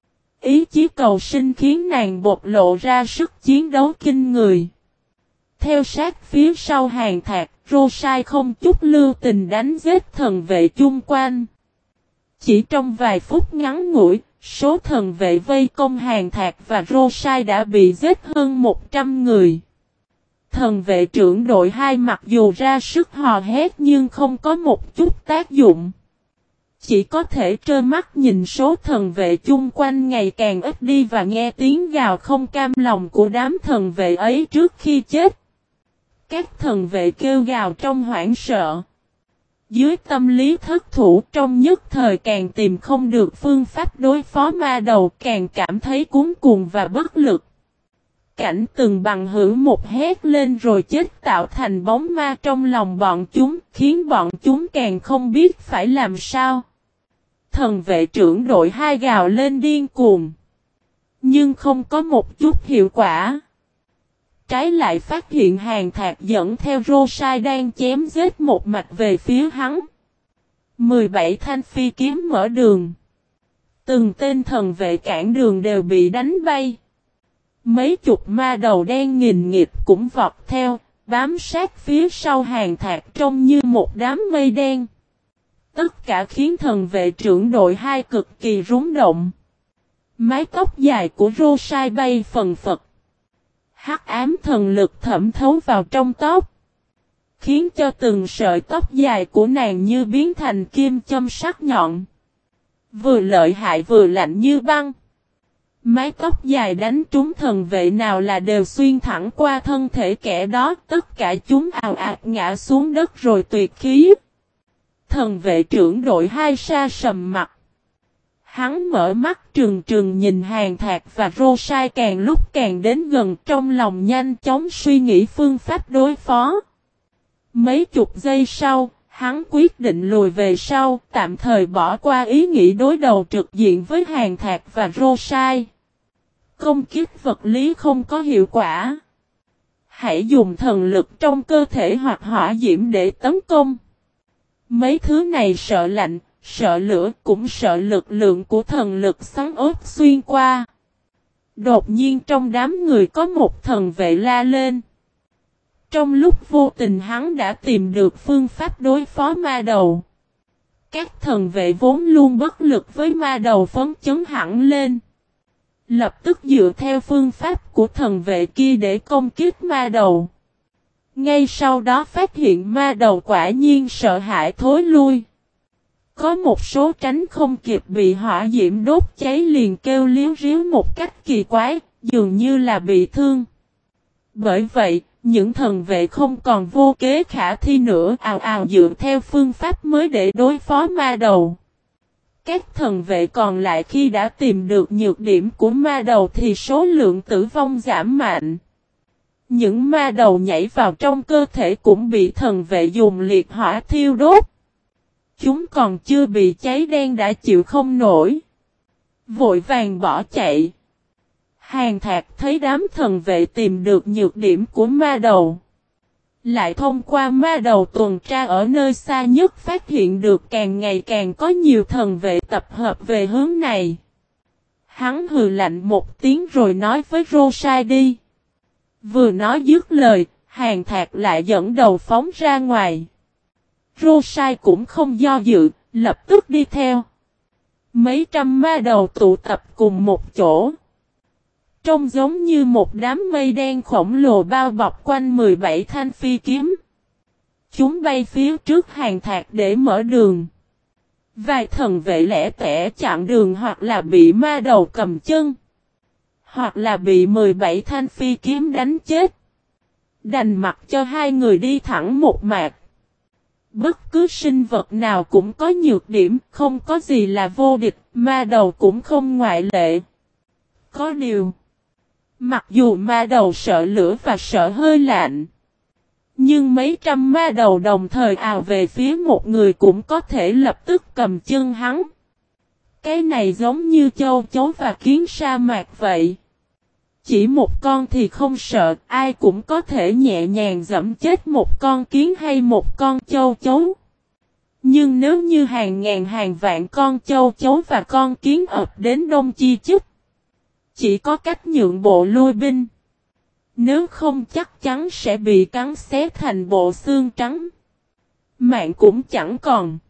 Ý chí cầu sinh khiến nàng bộc lộ ra sức chiến đấu kinh người. Theo sát phía sau Hàn Thạc, Rosai không chút lưu tình đánh giết thần vệ chung quanh. Chỉ trong vài phút ngắn ngủi, số thần vệ vây công Hàn Thạc và Rosai đã bị giết hơn 100 người. Thần vệ trưởng đội 2 mặc dù ra sức hò hét nhưng không có một chút tác dụng. Chỉ có thể trơ mắt nhìn số thần vệ chung quanh ngày càng ít đi và nghe tiếng gào không cam lòng của đám thần vệ ấy trước khi chết. Các thần vệ kêu gào trong hoảng sợ. Dưới tâm lý thất thủ trong nhất thời càng tìm không được phương pháp đối phó ma đầu, càng cảm thấy cuống cuồng và bất lực. Cảnh từng bằng hữu một hét lên rồi chết tạo thành bóng ma trong lòng bọn chúng, khiến bọn chúng càng không biết phải làm sao. Thần vệ trưởng đội 2 gào lên điên cuồng. Nhưng không có một chút hiệu quả. Trái lại phát hiện Hàn Thạc dẫn theo Rosai đang chém giết một mạch về phía hắn. 17 thanh phi kiếm mở đường. Từng tên thần vệ cản đường đều bị đánh bay. Mấy chục ma đầu đen nghìn nghịt cũng vọt theo, bám sát phía sau Hàn Thạc trông như một đám mây đen. Tất cả khiến thần vệ trưởng đội 2 cực kỳ rúng động. Mái tóc dài của Rosai bay phần phật. Hắc ám thần lực thẩm thấu vào trong tóc. Khiến cho từng sợi tóc dài của nàng như biến thành kim châm sắc nhọn. Vừa lợi hại vừa lạnh như băng. Mái tóc dài đánh trúng thần vệ nào là đều xuyên thẳng qua thân thể kẻ đó. Tất cả chúng ào ạt ngã xuống đất rồi tuyệt khí. Thần vệ trưởng đội 2 sa sầm mặt. Hắn mở mắt trừng trừng nhìn Hàn Thạc và Rosai càng lúc càng đến gần, trong lòng nhanh chóng suy nghĩ phương pháp đối phó. Mấy chục giây sau, hắn quyết định lùi về sau, tạm thời bỏ qua ý nghĩ đối đầu trực diện với Hàn Thạc và Rosai. Công kích vật lý không có hiệu quả. Hãy dùng thần lực trong cơ thể hoặc hỏa diễm để tấn công. Mấy thứ này sợ lạnh, sợ lửa, cũng sợ lực lượng của thần lực xoắn ốp xuyên qua. Đột nhiên trong đám người có một thần vệ la lên. Trong lúc vô tình hắn đã tìm được phương pháp đối phó ma đầu. Các thần vệ vốn luôn bất lực với ma đầu phấn chấn hẳn lên. Lập tức dựa theo phương pháp của thần vệ kia để công kích ma đầu. Ngay sau đó phát hiện ma đầu quả nhiên sợ hãi thối lui. Có một số tránh không kịp bị hỏa diễm đốt cháy liền kêu líu ríu một cách kỳ quái, dường như là bị thương. Bởi vậy, những thần vệ không còn vô kế khả thi nữa, ào ào dựa theo phương pháp mới để đối phó ma đầu. Các thần vệ còn lại khi đã tìm được nhược điểm của ma đầu thì số lượng tử vong giảm mạnh. Những ma đầu nhảy vào trong cơ thể cũng bị thần vệ dùng liệt hỏa thiêu đốt. Chúng còn chưa bị cháy đen đã chịu không nổi. Vội vàng bỏ chạy. Hàn Thạc thấy đám thần vệ tìm được nhược điểm của ma đầu. Lại thông qua ma đầu tuần tra ở nơi xa nhất phát hiện được càng ngày càng có nhiều thần vệ tập hợp về hướng này. Hắn hừ lạnh một tiếng rồi nói với Rosai đi. Vừa nói dứt lời, Hàn Thạc lại dẫn đầu phóng ra ngoài. Rosai cũng không do dự, lập tức đi theo. Mấy trăm ma đầu tụ tập cùng một chỗ. Trông giống như một đám mây đen khổng lồ bao bọc quanh 17 thanh phi kiếm. Chúng bay phía trước Hàn Thạc để mở đường. Vài thần vệ lẻ tẻ chặn đường hoặc là bị ma đầu cầm chân. Hoặc là bị 17 thanh phi kiếm đánh chết. Đành mặc cho hai người đi thẳng một mạch. Bất cứ sinh vật nào cũng có nhược điểm, không có gì là vô địch, ma đầu cũng không ngoại lệ. Có điều, mặc dù ma đầu sợ lửa và sợ hơi lạnh, nhưng mấy trăm ma đầu đồng thời ào về phía một người cũng có thể lập tức cầm chân hắn. Cái này giống như châu chấu và kiến sa mạc vậy. Chỉ một con thì không sợ, ai cũng có thể nhẹ nhàng giẫm chết một con kiến hay một con châu chấu. Nhưng nếu như hàng ngàn hàng vạn con châu chấu và con kiến ập đến Đông Chi Chích, chỉ có cách nhượng bộ lui binh. Nếu không chắc chắn sẽ bị cắn xé thành bộ xương trắng. Mạng cũng chẳng còn.